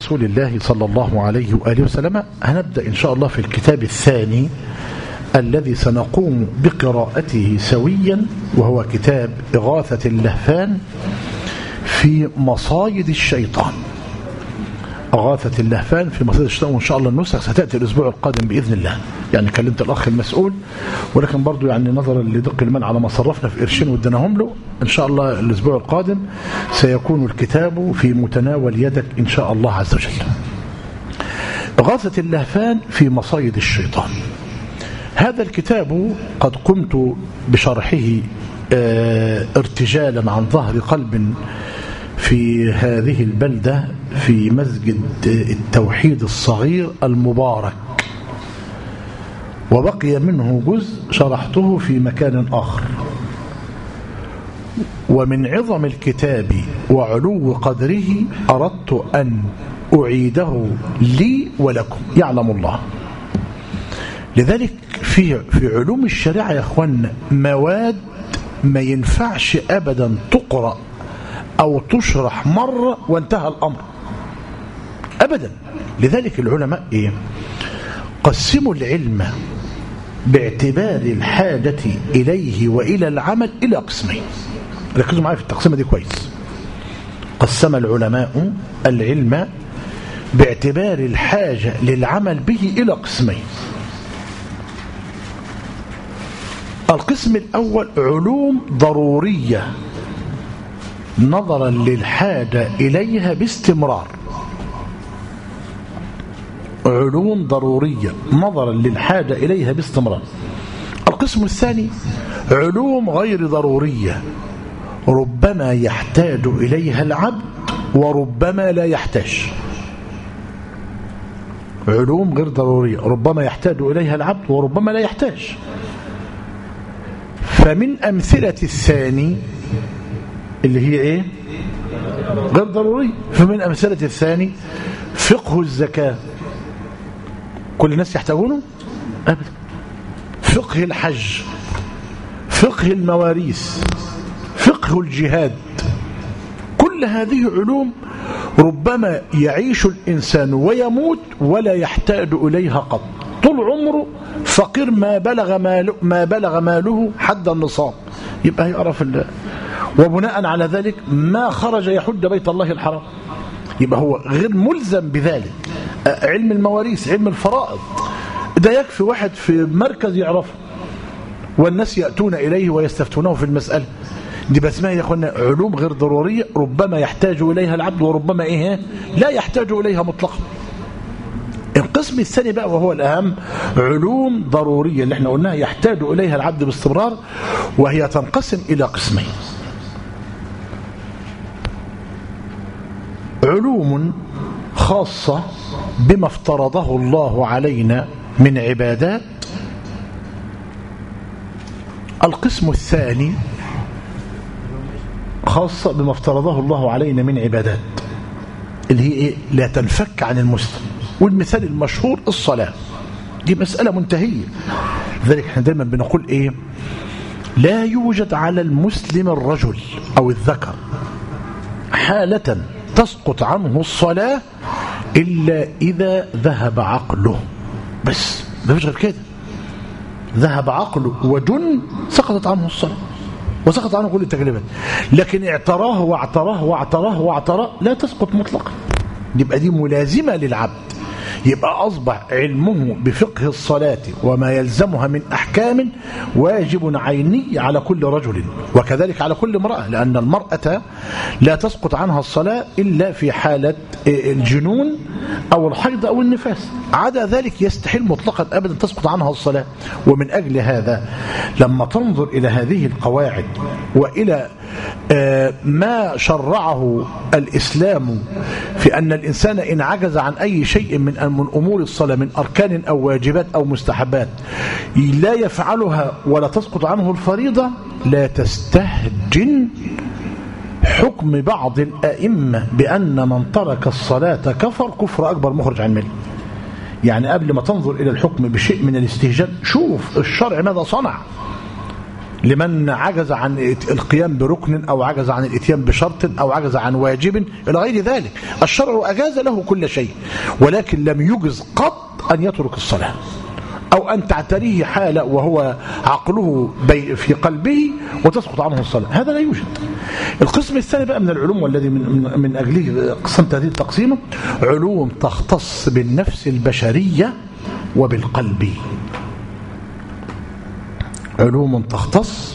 رسول الله صلى الله عليه وآله وسلم. هنبدأ إن شاء الله في الكتاب الثاني الذي سنقوم بقراءته سويا، وهو كتاب إغاثة اللهفان في مصايد الشيطان. إغاثة اللهفان في مصايد الشيطان، وإن شاء الله النسخ ستأتي الأسبوع القادم بإذن الله. يعني كلمت الأخ المسؤول، ولكن برضو يعني نظرا لدق المال على ما صرفنا في قرشين ودناهم له، إن شاء الله الأسبوع القادم سيكون الكتاب في متناول يدك إن شاء الله عز وجل. إغاثة اللهفان في مصايد الشيطان. هذا الكتاب قد قمت بشرحه ارتجالا عن ظهر قلب في هذه البلدة في مسجد التوحيد الصغير المبارك، وبقي منه جزء شرحته في مكان آخر. ومن عظم الكتاب وعلو قدره أردت أن أعيده لي ولكم يعلم الله. لذلك في علوم الشريعة يا أخوانا مواد ما ينفعش أبدا تقرأ أو تشرح مرة وانتهى الأمر أبدا. لذلك العلماء قسموا العلم باعتبار الحاجة إليه وإلى العمل إلى قسمين. ركزوا معي في التقسيمة دي كويس. قسم العلماء العلم باعتبار الحاجة للعمل به إلى قسمين. القسم الأول علوم ضرورية نظرا للحاجة إليها باستمرار. علوم ضرورية نظرا للحاجة إليها باستمرار. القسم الثاني علوم غير ضرورية ربما يحتاج إليها العبد وربما لا يحتاج. علوم غير ضرورية ربما يحتاج إليها العبد وربما لا يحتاج. فمن أمثلة الثاني اللي هي غير ضروري. فمن أمثلة الثاني فقه الزكاة. كل الناس يحتاجونه أبدا. فقه الحج، فقه المواريث، فقه الجهاد، كل هذه علوم ربما يعيش الإنسان ويموت ولا يحتاج إليها قط. طول عمره فقير ما بلغ ماله حد النصاب، يبقى يعرف وبناء على ذلك ما خرج يحج بيت الله الحرام، يبقى هو غير ملزم بذلك. علم المواريث، علم الفرائض، ده يكفي واحد في مركز يعرفه والناس يأتون إليه ويستفتونه في المسألة دي. بس ما يا اخوانا علوم غير ضرورية ربما يحتاج إليها العبد وربما لا يحتاج إليها مطلقا. القسم الثاني بقى وهو الأهم علوم ضرورية اللي احنا قلناها يحتاج إليها العبد باستمرار، وهي تنقسم إلى قسمين. علوم خاصة بما افترضه الله علينا من عبادات. القسم الثاني خاصة بما افترضه الله علينا من عبادات اللي هي لا تنفك عن المسلم. والمثال المشهور الصلاة، دي مسألة منتهية. لذلك احنا دايما بنقول لا يوجد على المسلم الرجل أو الذكر حالة تسقط عنه الصلاة إلا إذا ذهب عقله، بس ما فيش غير كده. ذهب عقله وجن سقطت عنه الصلاة وسقط عنه كل التكليفات. لكن اعتراه واعتراه واعتراه واعتراه لا تسقط مطلقا، يبقى دي ملازمة للعبد. يبقى أصبح علمه بفقه الصلاة وما يلزمها من أحكام واجب عيني على كل رجل، وكذلك على كل امرأة، لأن المرأة لا تسقط عنها الصلاة إلا في حالة الجنون أو الحيض أو النفاس. عدا ذلك يستحيل مطلقا أبدا تسقط عنها الصلاة. ومن أجل هذا لما تنظر إلى هذه القواعد وإلى ما شرعه الإسلام في أن الإنسان إن عجز عن أي شيء من أمور الصلاة من أركان أو واجبات أو مستحبات لا يفعلها ولا تسقط عنه الفريضة، لا تستهجن حكم بعض الأئمة بأن من ترك الصلاة كفر كفر أكبر مخرج عن الملة. يعني قبل ما تنظر إلى الحكم بشيء من الاستهجان شوف الشرع ماذا صنع. لمن عجز عن القيام بركن أو عجز عن الاتيان بشرط أو عجز عن واجب إلى غير ذلك. الشرع أجاز له كل شيء، ولكن لم يجز قط أن يترك الصلاة أو أن تعتريه حالة وهو عقله في قلبه وتسقط عنه الصلاة، هذا لا يوجد. القسم الثاني بقى من العلوم، والذي من أجله قسمت هذه التقسيمة، علوم تختص بالنفس البشرية وبالقلب. علوم تختص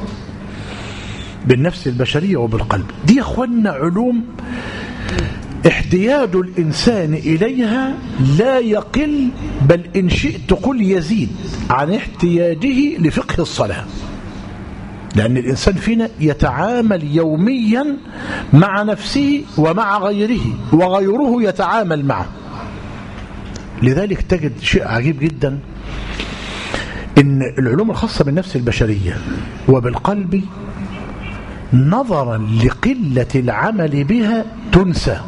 بالنفس البشرية وبالقلب، دي يا أخوانا علوم احتياج الإنسان إليها لا يقل، بل إن شئت قل يزيد عن احتياجه لفقه الصلاة، لأن الإنسان فينا يتعامل يوميا مع نفسه ومع غيره، وغيره يتعامل معه. لذلك تجد شيء عجيب جدا، إن العلوم الخاصة بالنفس البشرية وبالقلب نظرا لقلة العمل بها تنسى،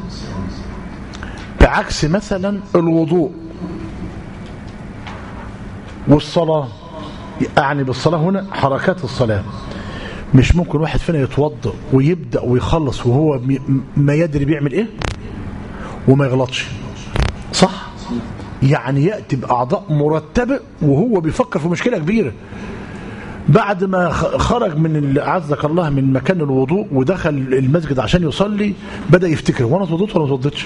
بعكس مثلا الوضوء والصلاة. يعني بالصلاة هنا حركات الصلاة، مش ممكن واحد فينا يتوضأ ويبدأ ويخلص وهو ما يدري بيعمل ايه وما يغلطش، صح؟ يعني يأتي بأعضاء مرتبة وهو بيفكر في مشكلة كبيرة، بعد ما خرج من أعزك الله من مكان الوضوء ودخل المسجد عشان يصلي بدأ يفتكر، وانا اتوضيت ولا ما اتوضيتش؟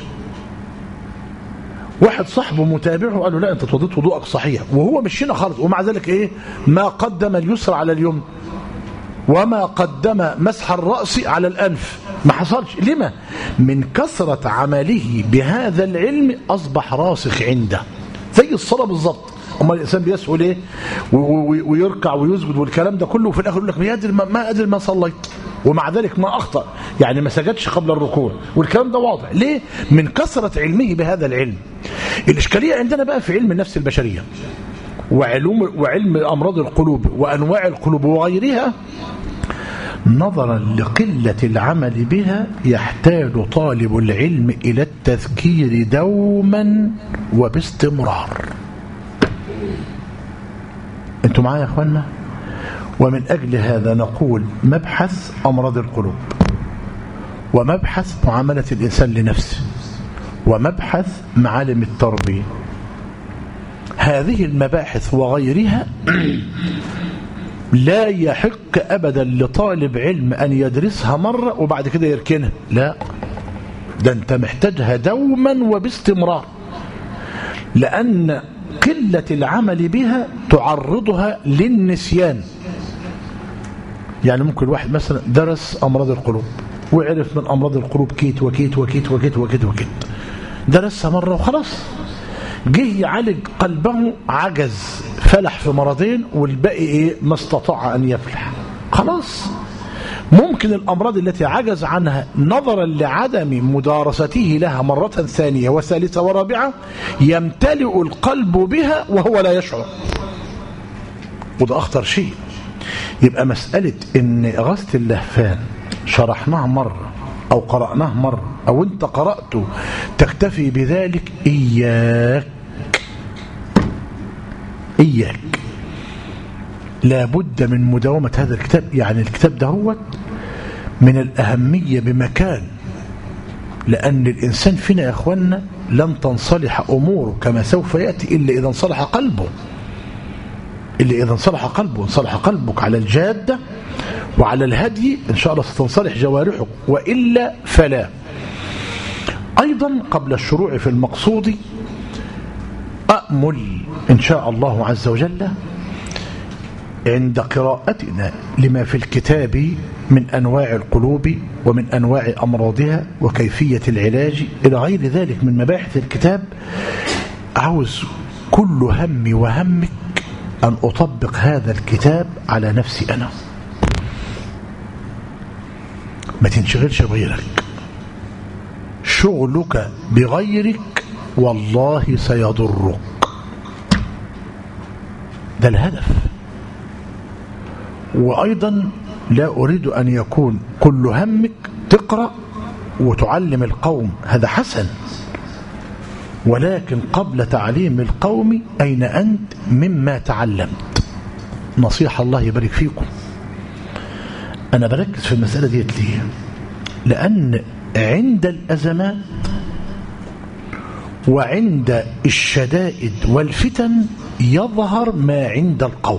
واحد صاحبه متابعه قال له لا انت اتوضيت وضوءك صحيح، وهو مش هنا خالص، ومع ذلك ايه؟ ما قدم اليسر على اليمنى وما قدم مسح الرأس على الأنف، ما حصلش. لما؟ من كثرة عمله بهذا العلم أصبح راسخ عنده، زي الصلاة بالضبط. أما الإنسان بيسهل ايه ويركع ويسجد والكلام ده كله، وفي الآخر يقول لك ما أدري ما صليت، ومع ذلك ما أخطأ، يعني ما سجدش قبل الركوع، والكلام ده واضح. ليه؟ من كثرة علمه بهذا العلم. الإشكالية عندنا بقى في علم النفس البشرية وعلم أمراض القلوب وأنواع القلوب وغيرها، نظرا لقلة العمل بها يحتاج طالب العلم إلى التذكير دوما وباستمرار. انتوا معايا يا اخوانا؟ ومن أجل هذا نقول مبحث أمراض القلوب، ومبحث معاملة الإنسان لنفسه، ومبحث معالم التربية. هذه المباحث وغيرها لا يحق أبدا لطالب علم أن يدرسها مرة وبعد كده يركنها، لا، ده أنت محتاجها دوما وباستمرار، لأن قلة العمل بها تعرضها للنسيان. يعني ممكن واحد مثلا درس أمراض القلوب وعرف من أمراض القلوب كيت وكيت وكيت وكيت وكيت وكيت، درسها مرة وخلاص، جه يعالج قلبه عجز، فلح في مرضين والباقي ايه؟ ما استطاع أن يفلح، خلاص. ممكن الأمراض التي عجز عنها نظرا لعدم مدارسته لها مرة ثانية وثالثة ورابعة يمتلئ القلب بها وهو لا يشعر، وده أخطر شيء. يبقى مسألة إن إغاثة اللهفان شرحناها مرة أو قرأناه مرة أو أنت قرأته تكتفي بذلك، إياك لابد من مداومة هذا الكتاب. يعني الكتاب ده هو من الأهمية بمكان، لأن الإنسان فينا يا أخوانا لن تنصلح أموره كما سوف يأتي إلا إذا انصلح قلبه، إلا إذا انصلح قلبه. انصلح قلبك على الجادة وعلى الهدي إن شاء الله ستنصلح جوارحك، وإلا فلا. أيضا قبل الشروع في المقصود أأمل إن شاء الله عز وجل عند قراءتنا لما في الكتاب من أنواع القلوب ومن أنواع أمراضها وكيفية العلاج إلى غير ذلك من مباحث الكتاب، عاوز كل همي وهمك أن أطبق هذا الكتاب على نفسي أنا، ما تنشغلش بغيرك، شغلك بغيرك والله سيضرك، ده الهدف. وأيضا لا أريد أن يكون كل همك تقرأ وتعلم القوم، هذا حسن، ولكن قبل تعليم القوم أين أنت مما تعلمت؟ نصيحة الله يبارك فيكم. أنا بركز في المسألة دي ليه؟ لأن عند الأزمات وعند الشدائد والفتن يظهر ما عند القوم.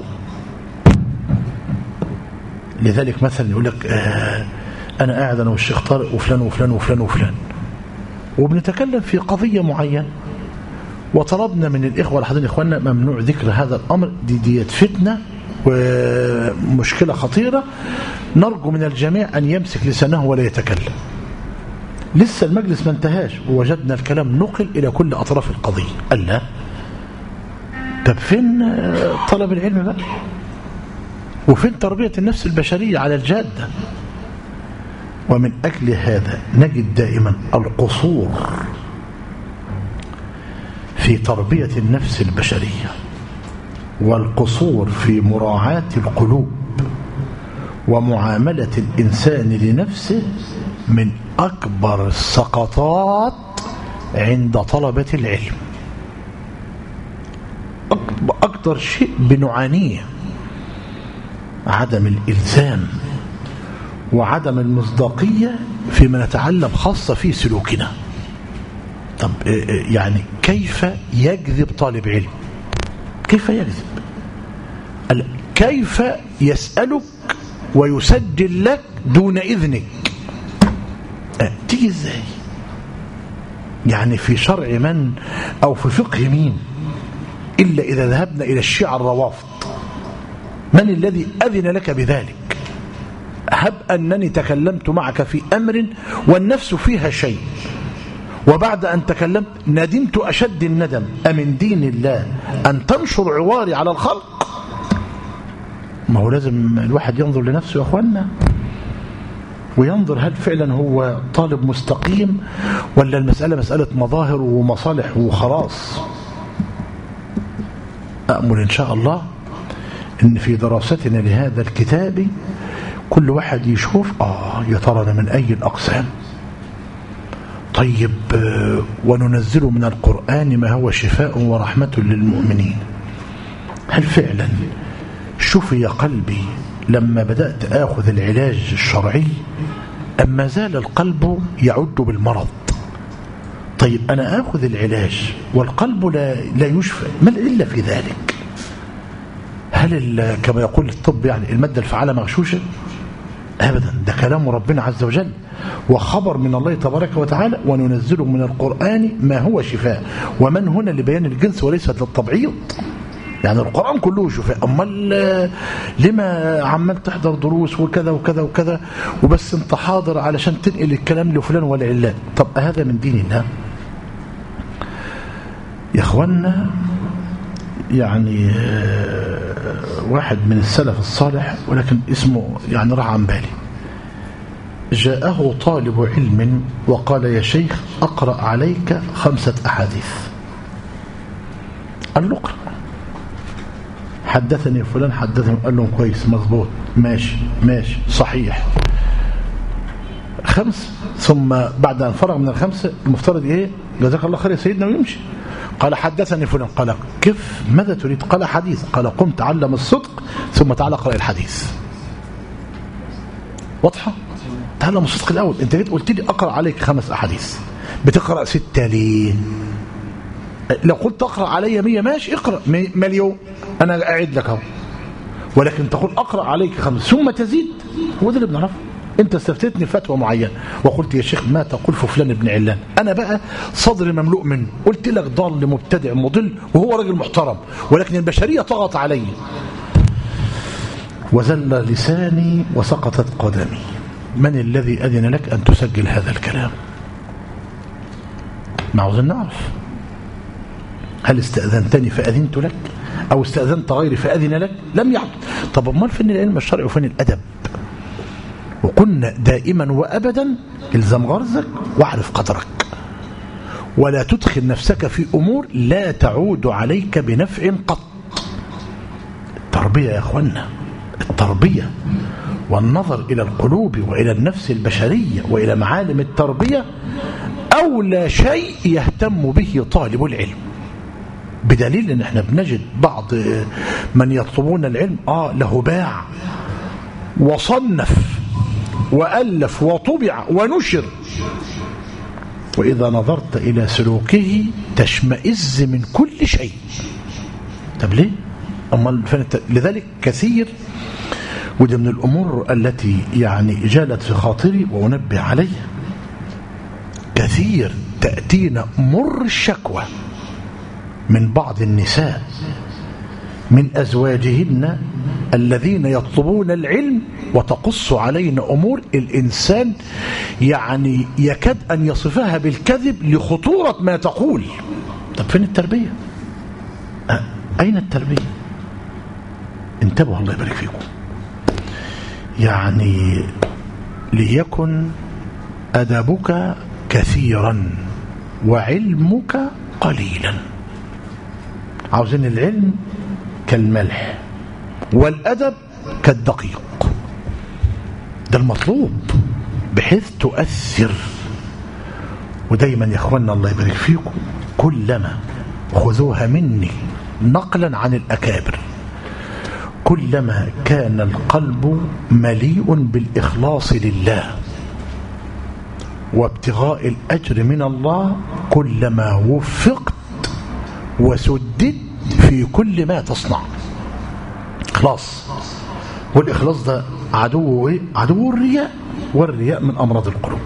لذلك مثلا يقول لك أنا قاعد أنا والشيخ طارق وفلان وفلان وفلان وفلان وبنتكلم في قضية معينة وطلبنا من الإخوة الحاضرين إخواننا ممنوع ذكر هذا الأمر، دي فتنة ومشكلة خطيرة، نرجو من الجميع أن يمسك لسانه ولا يتكلم. لسه المجلس ما انتهاش ووجدنا الكلام نقل إلى كل أطراف القضية. قال لا، طب فين طلب العلم بقى؟ وفين تربية النفس البشرية على الجادة؟ ومن أجل هذا نجد دائما القصور في تربية النفس البشرية والقصور في مراعاة القلوب ومعاملة الإنسان لنفسه من أكبر السقطات عند طلبة العلم. أكثر شيء بنعانيه عدم الإلزام وعدم المصداقية فيما نتعلم، خاصة في سلوكنا. طب يعني كيف يكذب طالب علم؟ كيف يكذب؟ كيف يسألك ويسجل لك دون إذنك؟ تيجي ازاي؟ يعني في شرع من أو في فقه مين إلا إذا ذهبنا إلى الشيعة الروافض؟ من الذي أذن لك بذلك؟ هب أنني تكلمت معك في أمر والنفس فيها شيء، وبعد أن تكلمت ندمت أشد الندم، أمن دين الله أن تنشر عواري على الخلق؟ ما هو لازم الواحد ينظر لنفسه يا أخوانا، وينظر هل فعلا هو طالب مستقيم ولا المسألة مسألة مظاهر ومصالح وخلاص. أأمل إن شاء الله إن في دراستنا لهذا الكتاب كل واحد يشوف يا ترى أنا من أي الأقسام. طيب وننزل من القرآن ما هو شفاء ورحمة للمؤمنين. هل فعلا شفي قلبي لما بدأت آخذ العلاج الشرعي أم ما زال القلب يعد بالمرض؟ طيب أنا آخذ العلاج والقلب لا يشفى، ما إلا في ذلك؟ هل كما يقول الطب يعني المادة الفعالة مغشوشة؟ أبدا، ده كلام ربنا عز وجل وخبر من الله تبارك وتعالى، وننزل من القرآن ما هو شفاء، ومن هنا لبيان الجنس وليست للتبعيض. يعني القرآن كله شفاء، أمال لما عمال تحضر دروس وكذا وكذا وكذا وبس انت حاضر علشان تنقل الكلام لفلان والعلان؟ طب هذا من دين الله يا اخوانا؟ يعني واحد من السلف الصالح ولكن اسمه يعني راح عن بالي، جاءه طالب علم وقال يا شيخ أقرأ عليك 5 أحاديث. قال له اقرأ. حدثني فلان حدثني، قال لهم كويس مظبوط ماشي صحيح 5. ثم بعد أن فرغ من 5 المفترض ايه؟ جزاك الله خير يا سيدنا ويمشي. قال حدثني فلان. قال كيف؟ ماذا تريد؟ قال حديث. قال قم تعلم الصدق ثم تعال اقرأ الحديث. واضحة؟ تعلم الصدق الأول. انت جيت قلت لي أقرأ عليك 5 أحاديث، بتقرأ 6 ليه؟ لو قلت أقرأ علي 100 ماشي، اقرأ 1,000,000 أنا أعد لك اهو، ولكن تقول أقرأ عليك 5 ثم تزيد، هو ده اللي بنعرفه. انت استفتتني فتوى معينه وقلت يا شيخ ما تقول في فلان ابن علان، انا بقى صدري مملوء منه، قلت لك ضال مبتدع مضل وهو راجل محترم، ولكن البشريه طغت علي وزل لساني وسقطت قدمي. من الذي اذن لك ان تسجل هذا الكلام؟ ما عاوزين نعرف، هل استاذنتني فاذنت لك او استاذنت غيري فاذن لك؟ لم يحدث. طب امال فين العلم الشرعي وفين الادب؟ وقلنا دائما وأبدا الزم غرزك واعرف قدرك، ولا تدخل نفسك في أمور لا تعود عليك بنفع قط. التربية يا أخوانا، التربية والنظر إلى القلوب وإلى النفس البشرية وإلى معالم التربية أولى شيء يهتم به طالب العلم، بدليل أن احنا بنجد بعض من يطلبون العلم له باع وصنف وألف وطبع ونشر، وإذا نظرت إلى سلوكه تشمئز من كل شيء. طب ليه؟ لذلك كثير، وده من الأمور التي يعني جالت في خاطري وأنبه عليها، كثير تأتينا مر الشكوى من بعض النساء من أزواجهن الذين يطلبون العلم، وتقص علينا أمور الإنسان يعني يكاد أن يصفها بالكذب لخطورة ما تقول. طب فين التربية؟ أين التربية؟ انتبهوا الله يبارك فيكم. يعني ليكن أدبك كثيرا وعلمك قليلا. عاوزين العلم كالملح والأدب كالدقيق، ده المطلوب بحيث تؤثر. ودايما يا اخوانا الله يبارك فيكم، كلما خذوها مني نقلا عن الأكابر، كلما كان القلب مليء بالإخلاص لله وابتغاء الأجر من الله، كلما وفقت وسددت في كل ما تصنع. إخلاص، والإخلاص ده عدو إيه؟ عدو الرياء، والرياء من أمراض القلوب.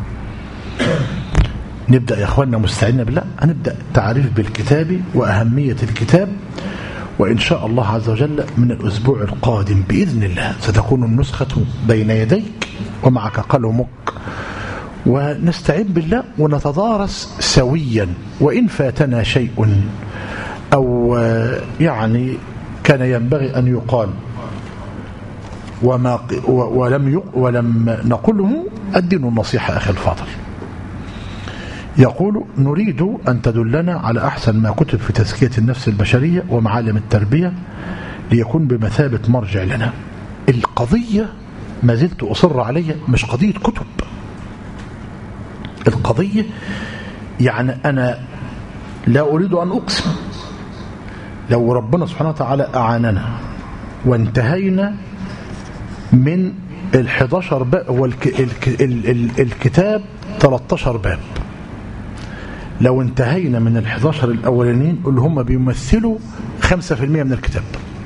نبدأ يا أخواننا مستعينين بالله، هنبدأ تعريف بالكتاب وأهمية الكتاب، وإن شاء الله عز وجل من الأسبوع القادم بإذن الله ستكون النسخة بين يديك ومعك قلمك، ونستعين بالله ونتدارس سويا. وإن فاتنا شيء أو يعني كان ينبغي أن يقال ولم نقله، الدين النصيحة أخي الفاضل. يقول: نريد أن تدلنا على أحسن ما كتب في تزكية النفس البشرية ومعالم التربية ليكون بمثابة مرجع لنا. القضية ما زلت أصر عليها مش قضية كتب، القضية يعني أنا لا أريد أن أقسم، لو ربنا سبحانه وتعالى أعاننا وانتهينا من 11 باب، هو الكتاب 13 باب، لو انتهينا من 11 الأولانيين اللي هم بيمثلوا 5% من الكتاب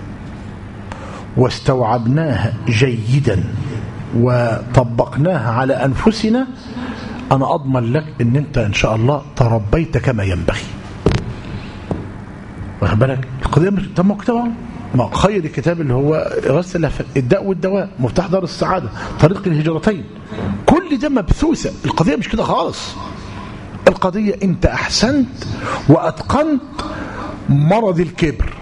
واستوعبناها جيدا وطبقناها على أنفسنا، أنا أضمن لك أن أنت إن شاء الله تربيت كما ينبغي. واخد بالك؟ القضية مش تم كتابه، ما خير الكتاب اللي هو غسل الداء والدواء، مفتاح دار السعادة، طريق الهجرتين، كل ده مبثوثة. القضية مش كده خالص، القضية أنت أحسنت وأتقنت مرض الكبر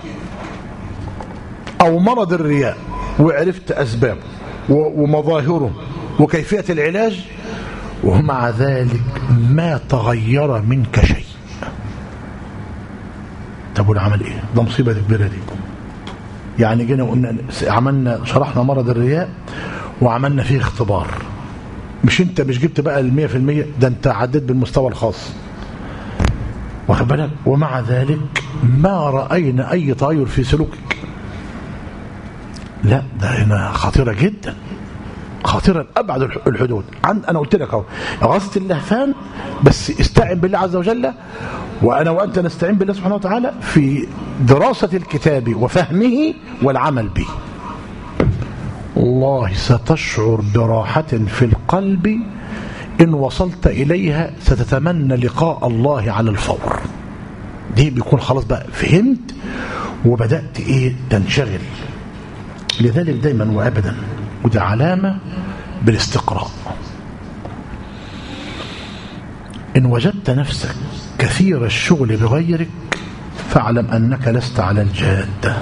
أو مرض الرياء، وعرفت أسبابه ومظاهره وكيفية العلاج، ومع ذلك ما تغير منك شيء. طب العمل إيه؟ ده مصيبة كبيرة دي. يعني جينا وقلنا عملنا شرحنا مرض الرياء وعملنا فيه اختبار، مش انت مش جبت بقى 100%، ده انت عديت بالمستوى الخاص، واخد بالك؟ ومع ذلك ما رأينا أي تغير في سلوكك. لا، ده هنا خطيرة جدا، خطيرة أبعد الحدود. أنا قلت لك اهو غصة اللهفان، بس استعن بالله عز وجل، وأنا وأنت نستعين بالله سبحانه وتعالى في دراسة الكتاب وفهمه والعمل به. والله ستشعر براحة في القلب إن وصلت إليها، ستتمنى لقاء الله على الفور. دي بيكون خلاص بقى فهمت وبدأت تنشغل. لذلك دايما وأبدا، وده علامة بالاستقراء، إن وجدت نفسك كثير الشغل بغيرك فاعلم أنك لست على الجادة.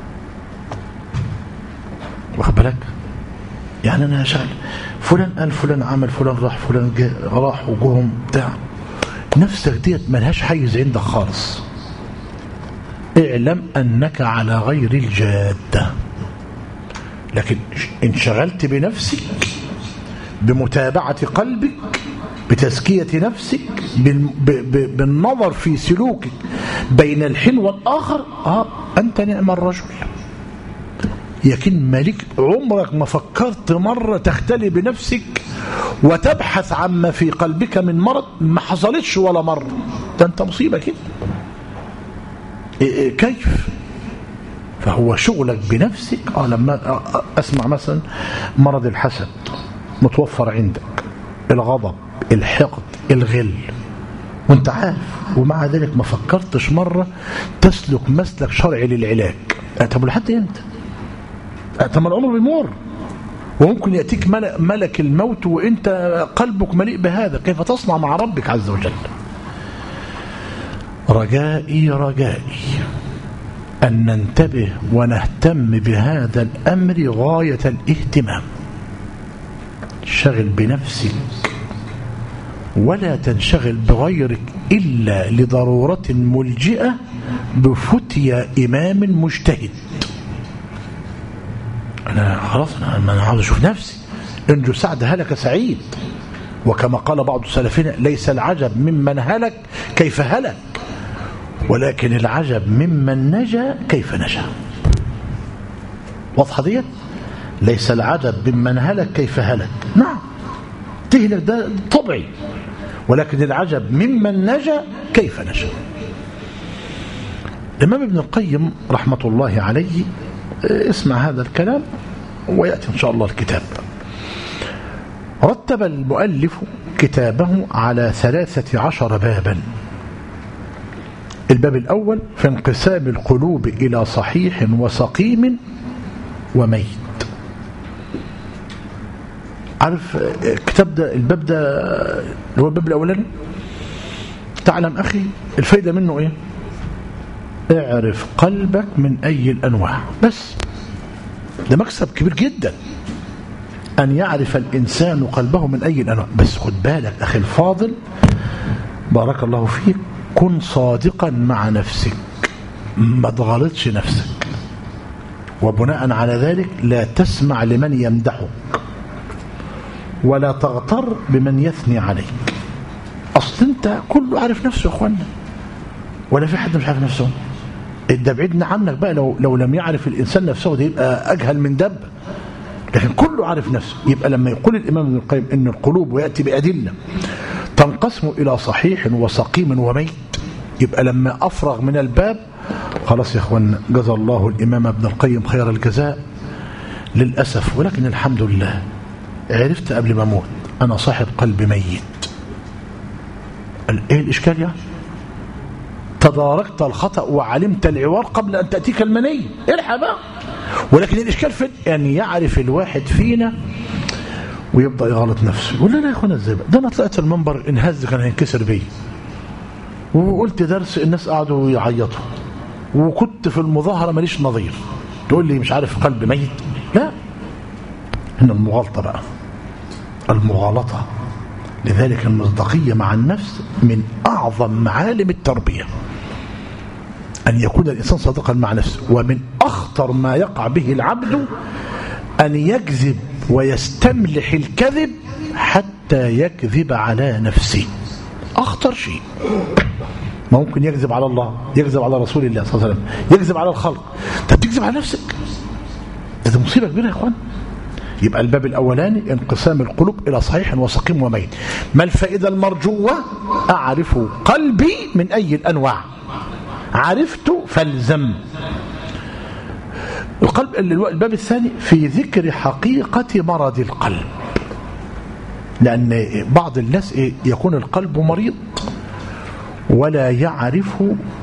واخد بالك؟ يعني أنا شغل فلان قال، فلان عمل، فلان راح، فلان راح وجوهم بتاع، نفسك ديت ملهاش حيز عندك خالص. اعلم أنك على غير الجادة. لكن انشغلت بنفسك، بمتابعة قلبك، بتزكية نفسك، بالنظر في سلوكك بين الحين والآخر، أنت نعم الرجل. يكن مالك عمرك ما فكرت مرة تختلي بنفسك وتبحث عما في قلبك من مرض؟ ما حصلتش ولا مرة. ده انت مصيبة كده. كيف؟ فهو شغلك بنفسك. لما اسمع مثلا مرض الحسد متوفر عندك، الغضب، الحقد، الغل، وانت عارف، ومع ذلك ما فكرتش مرة تسلك مسلك شرعي للعلاج. طب لحد امتى؟ طب العمر بيمر، وممكن يأتيك ملك الموت وانت قلبك مليء بهذا. كيف تصنع مع ربك عز وجل؟ رجائي أن ننتبه ونهتم بهذا الأمر غاية الاهتمام. شغل بنفسك ولا تنشغل بغيرك إلا لضرورة ملجئة بفتيا إمام مجتهد. أنا خلاص أنا عاوز أشوف نفسي. إن سعد هلك سعيد، وكما قال بعض سلفنا ليس العجب ممن هلك كيف هلك، ولكن العجب ممن نجا كيف نجا. واضحة دي؟ ليس العجب ممن هلك كيف هلك. نعم تهلك ده طبيعي، ولكن العجب ممن نجا كيف نجا. الإمام ابن القيم رحمة الله عليه، اسمع هذا الكلام ويأتي إن شاء الله الكتاب. رتب المؤلف كتابه على 13 بابا. الباب الأول في انقسام القلوب إلى صحيح وسقيم وميت. عارف الكتاب ده، الباب ده اللي هو الباب الأولاني، تعلم أخي الفايدة منه إيه؟ اعرف قلبك من أي الأنواع. بس ده مكسب كبير جدا أن يعرف الإنسان قلبه من أي الأنواع. بس خد بالك أخي الفاضل بارك الله فيك، كن صادقا مع نفسك، ما تغلطش نفسك، وبناء على ذلك لا تسمع لمن يمدحك ولا تغتر بمن يثني عليك. أصل أنت كله عارف نفسه يا أخوانا، ولا في حد مش عارف نفسه. ده بعيدنا عنك بقى، لو لم يعرف الإنسان نفسه ده يبقى أجهل من دب، لكن كله عارف نفسه. يبقى لما يقول الإمام ابن القيم إن القلوب ويأتي بأدلة تنقسم إلى صحيح وسقيم وميت، يبقى لما أفرغ من الباب خلاص يا أخوانا جزا الله الإمام ابن القيم خير الجزاء. للأسف ولكن الحمد لله عرفت قبل ما أموت أنا صاحب قلب ميت. إيه الإشكال يعني؟ تداركت الخطأ وعلمت العوار قبل أن تأتيك المنية، الحق بقى. ولكن الإشكال في أن يعرف الواحد فينا ويبدأ يغلط نفسه، يقول لا يا أخوانا ازاي بقى، ده أنا طلعت المنبر انهز كان هينكسر بي، وقلت درس الناس قعدوا يعيطوا، وكنت في المظاهرة ماليش نظير، تقول لي مش عارف قلب ميت؟ لا، هنا المغالطة بقى، المغالطة. لذلك المصداقية مع النفس من أعظم معالم التربية، أن يكون الإنسان صادقا مع نفسه. ومن أخطر ما يقع به العبد أن يكذب ويستملح الكذب حتى يكذب على نفسه. أخطر شيء. ممكن يكذب على الله، يكذب على رسول الله صلى الله عليه وسلم، يكذب على الخلق. طب تكذب على نفسك، ده مصيبة كبيرة يا إخوان. يبقى الباب الأولاني انقسام القلوب إلى صحيح وسقيم وميت. ما الفائدة المرجوة؟ أعرف قلبي من أي الأنواع، عرفت فالزم. الباب الثاني في ذكر حقيقة مرض القلب، لأن بعض الناس يكون القلب مريض ولا يعرف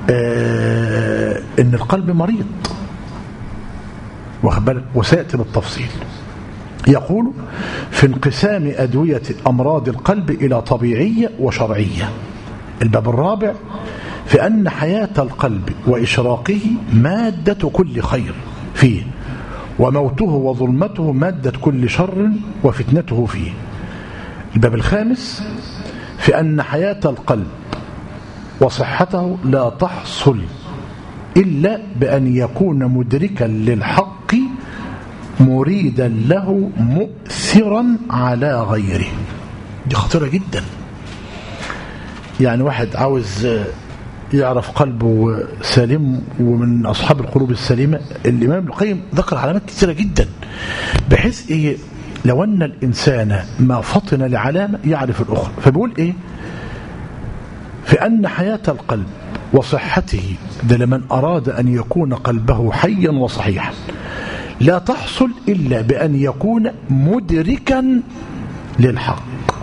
أن القلب مريض، وسيأتي بالتفصيل. يقول في انقسام أدوية أمراض القلب إلى طبيعية وشرعية. الباب الرابع في أن حياة القلب وإشراقه مادة كل خير فيه، وموته وظلمته مادة كل شر وفتنته فيه. الباب الخامس في أن حياة القلب وصحته لا تحصل إلا بأن يكون مدركا للحق مريدا له مؤثرا على غيره. دي خطيرة جدا. يعني واحد عاوز يعرف قلبه سالم ومن أصحاب القلوب السليمة. الإمام ابن القيم ذكر علامات كثيرة جدا، بحيث إيه لو أن الإنسان ما فطن لعلامة يعرف الأخرى. فبيقول إيه في أن حياة القلب وصحته ده لمن أراد أن يكون قلبه حيا وصحيحا لا تحصل إلا بأن يكون مدركا للحق،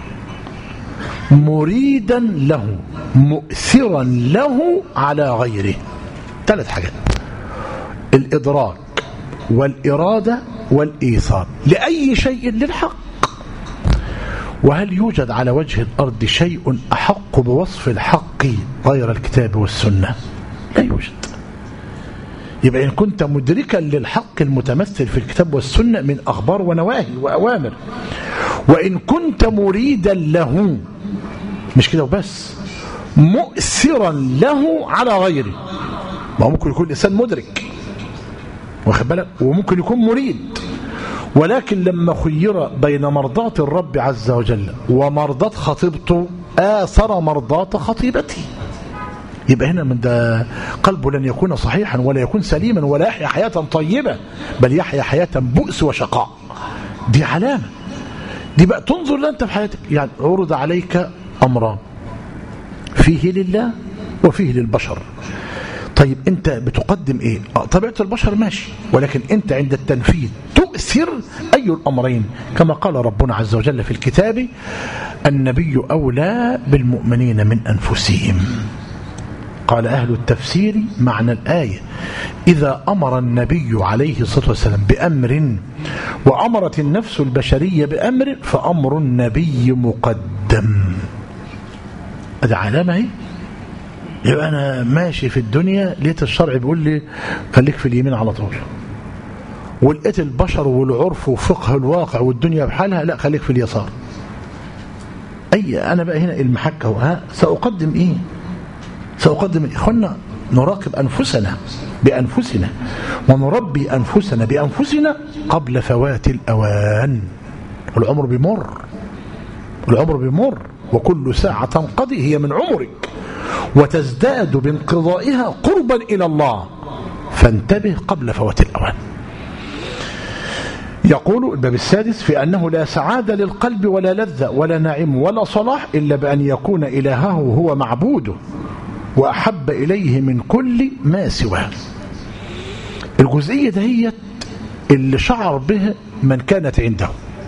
مريدا له، مؤثرا له على غيره. 3 حاجات: الإدراك والإرادة والإيثار لأي شيء للحق. وهل يوجد على وجه الأرض شيء أحق بوصف الحق غير الكتاب والسنة؟ لا يوجد. يبقى إن كنت مدركا للحق المتمثل في الكتاب والسنة من أخبار ونواهي وأوامر، وإن كنت مريدا له، مش كده وبس، مؤثرا له على غيره. ما ممكن يكون الإنسان مدرك واخد بالك وممكن يكون مريد، ولكن لما خير بين مرضاة الرب عز وجل ومرضاة خطيبته آثر مرضاة خطيبته. يبقى هنا من ده قلبه لن يكون صحيحا ولا يكون سليما ولا يحيا حياة طيبة، بل يحيا حياة بؤس وشقاء. دي علامة. دي بقى تنظر لأنت في حياتك. يعني عرض عليك أمران، فيه لله وفيه للبشر. طيب أنت بتقدم إيه؟ طبيعة البشر ماشي، ولكن أنت عند التنفيذ تؤثر أي الأمرين؟ كما قال ربنا عز وجل في الكتاب: النبي أولى بالمؤمنين من أنفسهم. قال أهل التفسير معنى الآية: إذا أمر النبي عليه الصلاة والسلام بأمر وأمرت النفس البشرية بأمر فأمر النبي مقدم. هذا علامة هي. يبقى أنا ماشي في الدنيا لقيت الشرع بيقول لي خليك في اليمين على طول، ولقيت البشر والعرف وفقه الواقع والدنيا بحالها لا خليك في اليسار. أنا بقى هنا المحكة ها سأقدم إيه؟ سأقدم إيه؟ إخوانا نراقب أنفسنا بأنفسنا ونربي أنفسنا بأنفسنا قبل فوات الأوان. العمر بيمر، العمر بيمر، وكل ساعة تنقضي هي من عمرك وتزداد بانقضائها قربا إلى الله، فانتبه قبل فوات الأوان. يقول الباب السادس في أنه لا سعادة للقلب ولا لذة ولا نعيم ولا صلاح إلا بأن يكون إلهه هو معبوده وأحب إليه من كل ما سواه. الجزئية دهيت اللي شعر به من كانت عنده.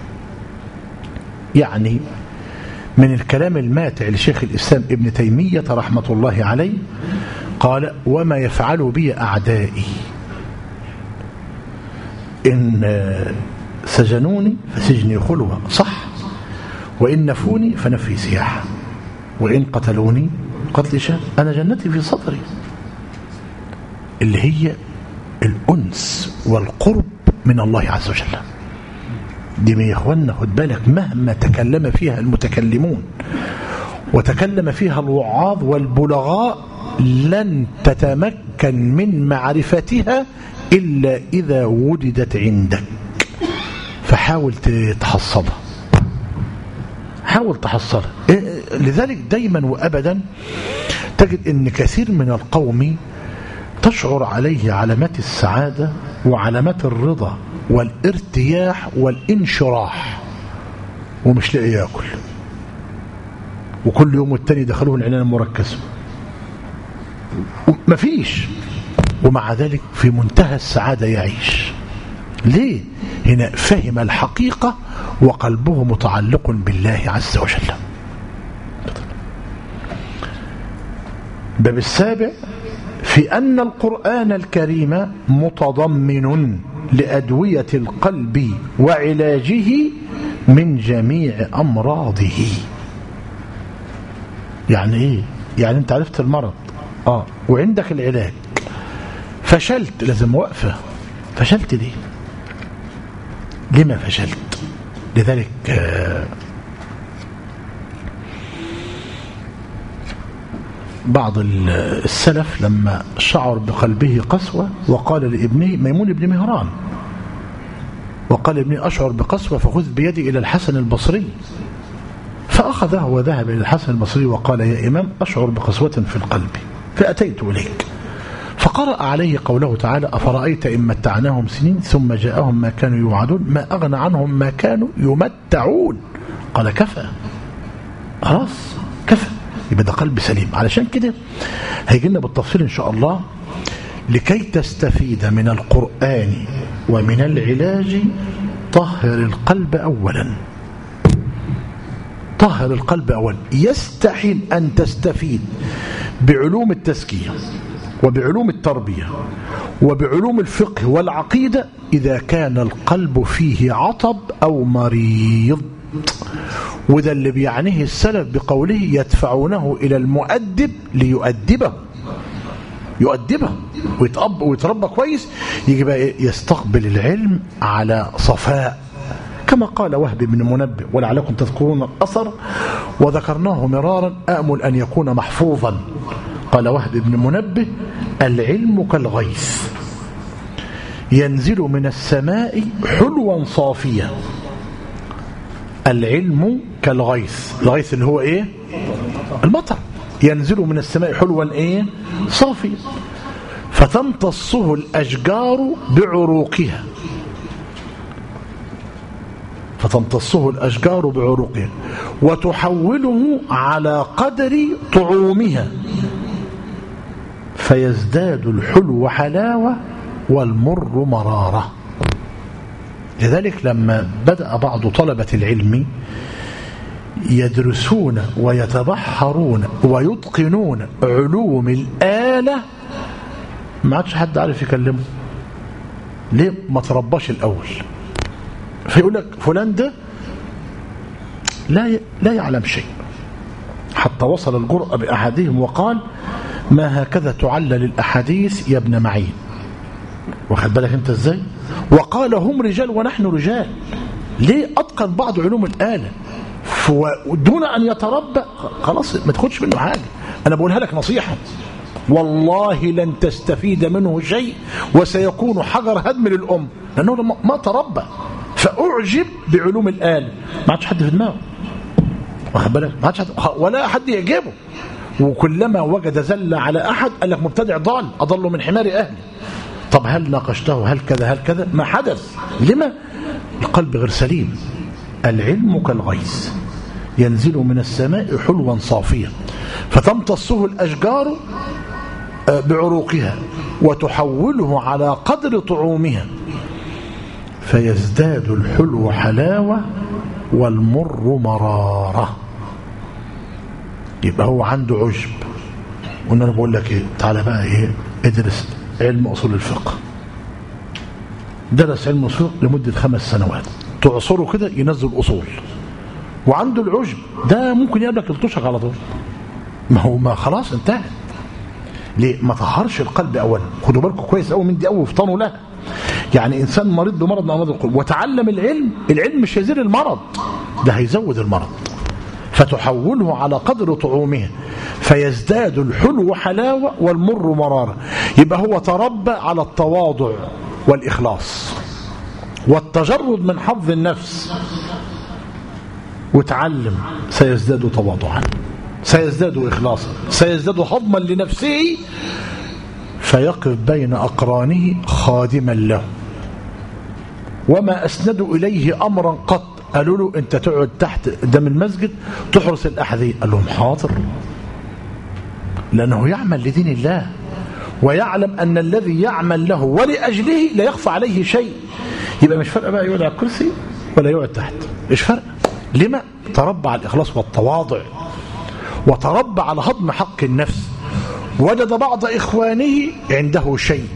يعني من الكلام الماتع لشيخ الإسلام ابن تيمية رحمة الله عليه قال: وما يفعل بي أعدائي إن سجنوني فسجني خلوة، صح، وإن نفوني فنفي سياحة، وإن قتلوني قتل شهد، أنا جنتي في صدري، اللي هي الأنس والقرب من الله عز وجل. دي يا إخواننا خد بالك مهما تكلم فيها المتكلمون وتكلم فيها الوعاظ والبلغاء لن تتمكن من معرفتها إلا إذا وجدت عندك، فحاول تحصلها، حاول تحصلها. لذلك دايما وأبدا تجد أن كثير من القوم تشعر عليه علامات السعادة وعلامات الرضا والارتياح والانشراح ومش لاقي ياكل، وكل يوم والتاني دخلوه العناية المركزة مفيش، ومع ذلك في منتهى السعادة يعيش. ليه؟ هنا فهم الحقيقة وقلبه متعلق بالله عز وجل. باب السابع في أن القرآن الكريم متضمن لأدوية القلب وعلاجه من جميع أمراضه. يعني إيه؟ يعني أنت عرفت المرض وعندك العلاج، فشلت لازم وقفة. فشلت ليه؟ لما فشلت؟ لذلك بعض السلف لما شعر بقلبه قسوة وقال لابنه ميمون بن مهران، وقال ابني أشعر بقسوة فخذ بيدي إلى الحسن البصري، فأخذه وذهب إلى الحسن البصري وقال: يا إمام أشعر بقسوة في القلب. فأتيت إليك. فقرأ عليه قوله تعالى أفرأيت إن متعناهم سنين ثم جاءهم ما كانوا يوعدون ما أغنى عنهم ما كانوا يمتعون. قال كفى، خلاص كفى. يبقى ده قلب سليم. علشان كده هيجي لنا بالتفصيل إن شاء الله لكي تستفيد من القرآن ومن العلاج. طهر القلب أولا، طهر القلب أولا. يستحيل أن تستفيد بعلوم التزكية وبعلوم التربية وبعلوم الفقه والعقيدة إذا كان القلب فيه عطب أو مريض. وده اللي بيعنيه السلف بقوله يدفعونه إلى المؤدب ليؤدبه، يؤدبه ويتربى كويس. يجي بقى يستقبل العلم على صفاء كما قال وهب بن منبه ولعلكم تذكرون الأثر وذكرناه مرارا آمل أن يكون محفوظا. قال وهب بن منبه العلم كالغيث ينزل من السماء حلوا صافيا. العلم كالغيث، الغيث اللي هو ايه؟ المطر. ينزل من السماء حلوا ايه؟ صافيا فتمتصه الأشجار بعروقها، فتمتصه الأشجار بعروقها وتحوله على قدر طعومها فيزداد الحلو حلاوة والمر مرارة. لذلك لما بدأ بعض طلبة العلم يدرسون ويتبحرون ويتقنون علوم الآلة ما عادش حد عارف يكلمه. ليه؟ ما ترباش الأول. فيقول لك فلان ده لا يعلم شيء، حتى وصل الجرأة بأحدهم وقال ما هكذا تعلل الأحاديث يا ابن معين. واخد بالك انت ازاي؟ وقال هم رجال ونحن رجال. ليه؟ أتقن بعض علوم الآلة ودون أن يتربى خلاص ما تاخدش منه حاجة. أنا بقولها لك نصيحة، والله لن تستفيد منه شيء وسيكون حجر هدم للأم لأنه ما تربى. فأعجب بعلوم الآلة ما عادش حد في دماغه، واخد بالك؟ ما عادش حد ولا حد يعجبه. وكلما وجد زل على أحد قال لك مبتدع ضال أضل من حمار أهله. طب هل ناقشته؟ هل كذا؟ هل كذا؟ ما حدث. لما؟ القلب غير سليم. العلم كالغيث ينزل من السماء حلوا صافيا فتمتصه الأشجار بعروقها وتحوله على قدر طعومها فيزداد الحلو حلاوة والمر مرارة. يبقى هو عنده عجب. وانا بقول لك ايه؟ تعالى بقى ايه؟ ادرس علم اصول الفقه. درس علم اصول لمدة 5 سنوات تعصره كده ينزل اصول وعنده العجب ده ممكن يقابلك يلطشك على طول. ما خلاص انتهى. ليه؟ ما طهرش القلب اولا. خدوا بالكم كويس قوي من دي قوي وفطنوا لها. يعني انسان مريض بمرض من امراض القلوب وتعلم العلم مش هيزيل المرض، ده هيزود المرض. فتحوله على قدر طعومه فيزداد الحلو حلاوة والمر مرارة. يبقى هو تربى على التواضع والإخلاص والتجرد من حظ النفس وتعلم سيزداد تواضعا، سيزداد إخلاصا، سيزداد هضما لنفسه فيقف بين أقرانه خادما له. وما أسندوا إليه أمرا قط. قالوا له أنت تقعد تحت قدام المسجد تحرس الأحذية، قال لهم حاضر، لأنه يعمل لدين الله ويعلم أن الذي يعمل له ولأجله لا يخفى عليه شيء. يبقى مش فرق بقى يقعد على الكرسي ولا يقعد تحت، مش فرق. لما؟ تربى على الإخلاص والتواضع وتربى على هضم حق النفس. وجد بعض إخوانه عنده شيء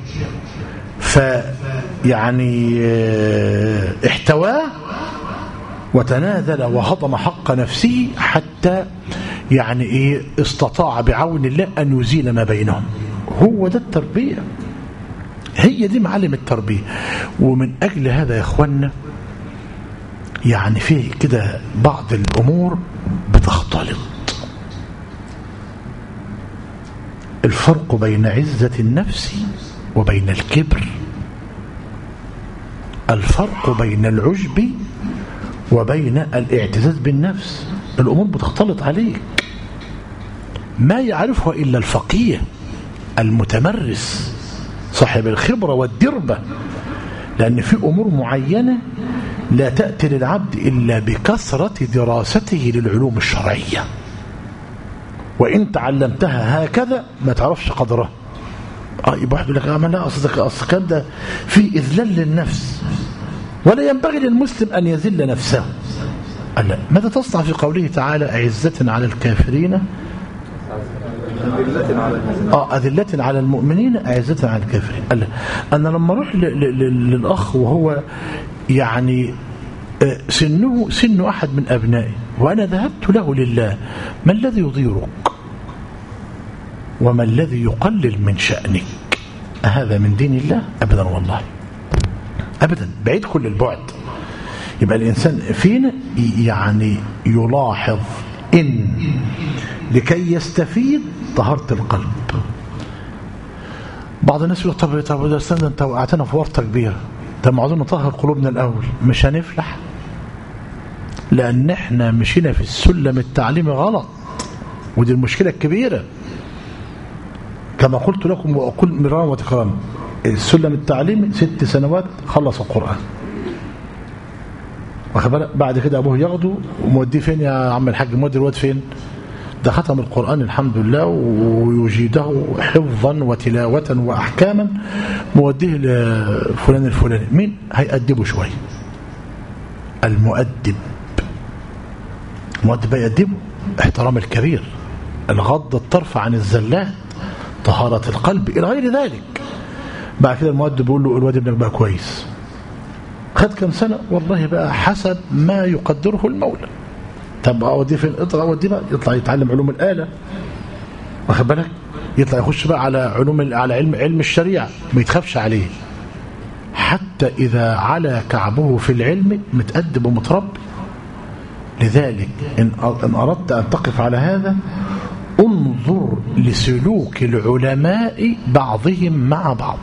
فيعني احتواه وتنازل وهضم حق نفسه حتى يعني ايه استطاع بعون الله أن يزيل ما بينهم. هو ده التربية، هي دي معالم التربية. ومن أجل هذا يا إخوانا يعني فيه كده بعض الأمور بتختلط. الفرق بين عزة النفس وبين الكبر، الفرق بين العجب وبين الاعتزاز بالنفس. الأمور بتختلط عليك، ما يعرفها إلا الفقيه المتمرس صاحب الخبرة والدربة، لأن في أمور معينة لا تأتي للعبد إلا بكثرة دراسته للعلوم الشرعية، وإن تعلمتها هكذا ما تعرفش قدرها. يبقى واحد يقول لك ما لا أصل كان ده في إذلال للنفس، ولا ينبغي للمسلم أن يذل نفسه. لا، ماذا تصنع في قوله تعالى أعزة على الكافرين أذلة على المؤمنين أعزة على الكافرين. لا، أنا لما أروح للأخ وهو يعني سن أحد من أبنائي وأنا ذهبت له لله، ما الذي يضيرك وما الذي يقلل من شأنك؟ هذا من دين الله؟ أبدا والله، أبدا، بعيد كل البعد. يبقى الإنسان فينا يعني يلاحظ إن لكي يستفيد طهارة القلب. بعض الناس يقول طب استنى انت وقعتنا في ورطة كبيرة، طب عاوزين نطهر قلوبنا الأول. مش هنفلح، لأن احنا مشينا في السلم التعليمي غلط، ودي المشكلة الكبيرة. كما قلت لكم وأقول مرارا وتكرارا، السلم التعليمي 6 سنوات خلص القرآن، بعد كده أبوه ياخده وموديه فين يا عم الحاج؟ مودي الواد فين؟ ده ختم القرآن الحمد لله ويجيده حفظا وتلاوة وأحكاما، موديه لفلان الفلاني. مين هيأدبه شوية؟ المؤدب يأدبه احترام الكبير، الغض الطرف عن الزلات، طهارة القلب إلى غير ذلك. بعد كده المؤدب بيقول له الواد ابنك بقى كويس، خد كم سنة؟ والله بقى حسب ما يقدره المولى. طب اوديه فين؟ اوديه بقى يطلع يتعلم علوم الآلة، واخد بالك؟ يطلع يخش بقى على علم الشريعة، ما يتخافش عليه، حتى إذا على كعبه في العلم متأدب ومتربي. لذلك إن أردت أن تقف على هذا، انظر لسلوك العلماء بعضهم مع بعض،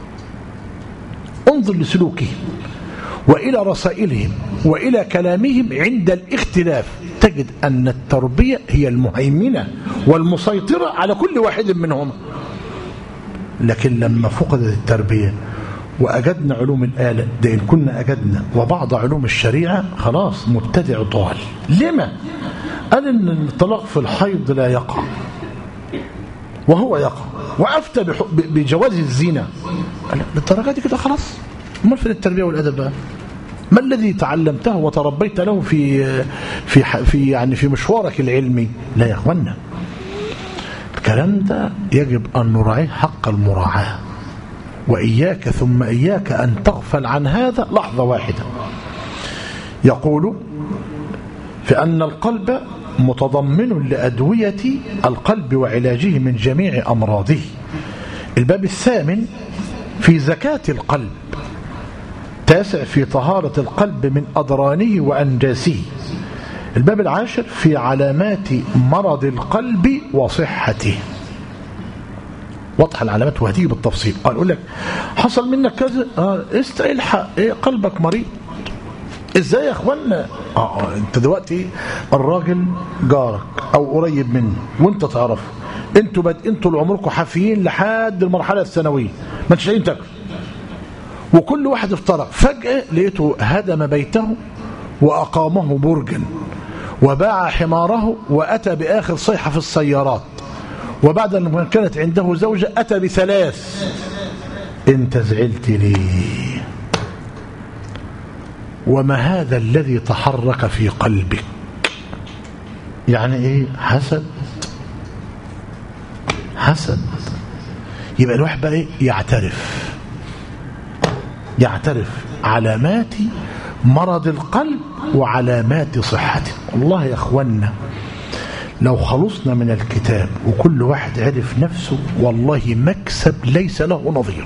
انظر لسلوكهم وإلى رسائلهم وإلى كلامهم عند الاختلاف، تجد أن التربية هي المهيمنة والمسيطرة على كل واحد منهم. لكن لما فقدت التربية وأجدنا علوم الآلة، ده إن كنا أجدنا وبعض علوم الشريعة، خلاص مبتدع ضال. لما؟ قال إن الطلاق في الحيض لا يقع وهو يقع، وأفتى بجواز الزنا. للدرجة دي كده خلاص؟ ما في التربية والأدب بقى؟ ما الذي تعلمته وتربيت له في مشوارك العلمي؟ لا يا اخوانا، الكلام ده يجب أن نراعيه حق المراعاة، وإياك ثم إياك أن تغفل عن هذا لحظة واحدة. يقول في أن القلب متضمن لأدوية القلب وعلاجه من جميع أمراضه. الباب 8 في زكاة القلب، 9 في طهارة القلب من أضرانه وأنجاسه. الباب 10 في علامات مرض القلب وصحته. واضح العلامات وهتيجي بالتفصيل. أقول لك حصل منك كذا، الحق قلبك مريض. ازاي يا اخوانا؟ انت دلوقتي الراجل جارك او قريب منه وانت تعرفه، انتوا لعمركم حافيين لحد المرحله الثانويه، ما انتش لاقيين تاكل، وكل واحد افترق. فجاه لقيته هدم بيته واقامه برجا، وباع حماره، واتى باخر صيحه في السيارات، وبعد ان كانت عنده زوجه اتى ب3. انت زعلت ليه؟ وما هذا الذي تحرك في قلبك؟ يعني ايه؟ حسد. يبقى الواحد بقى ايه؟ يعترف علامات مرض القلب وعلامات صحته. والله يا اخوانا لو خلصنا من الكتاب وكل واحد عرف نفسه، والله مكسب ليس له نظير.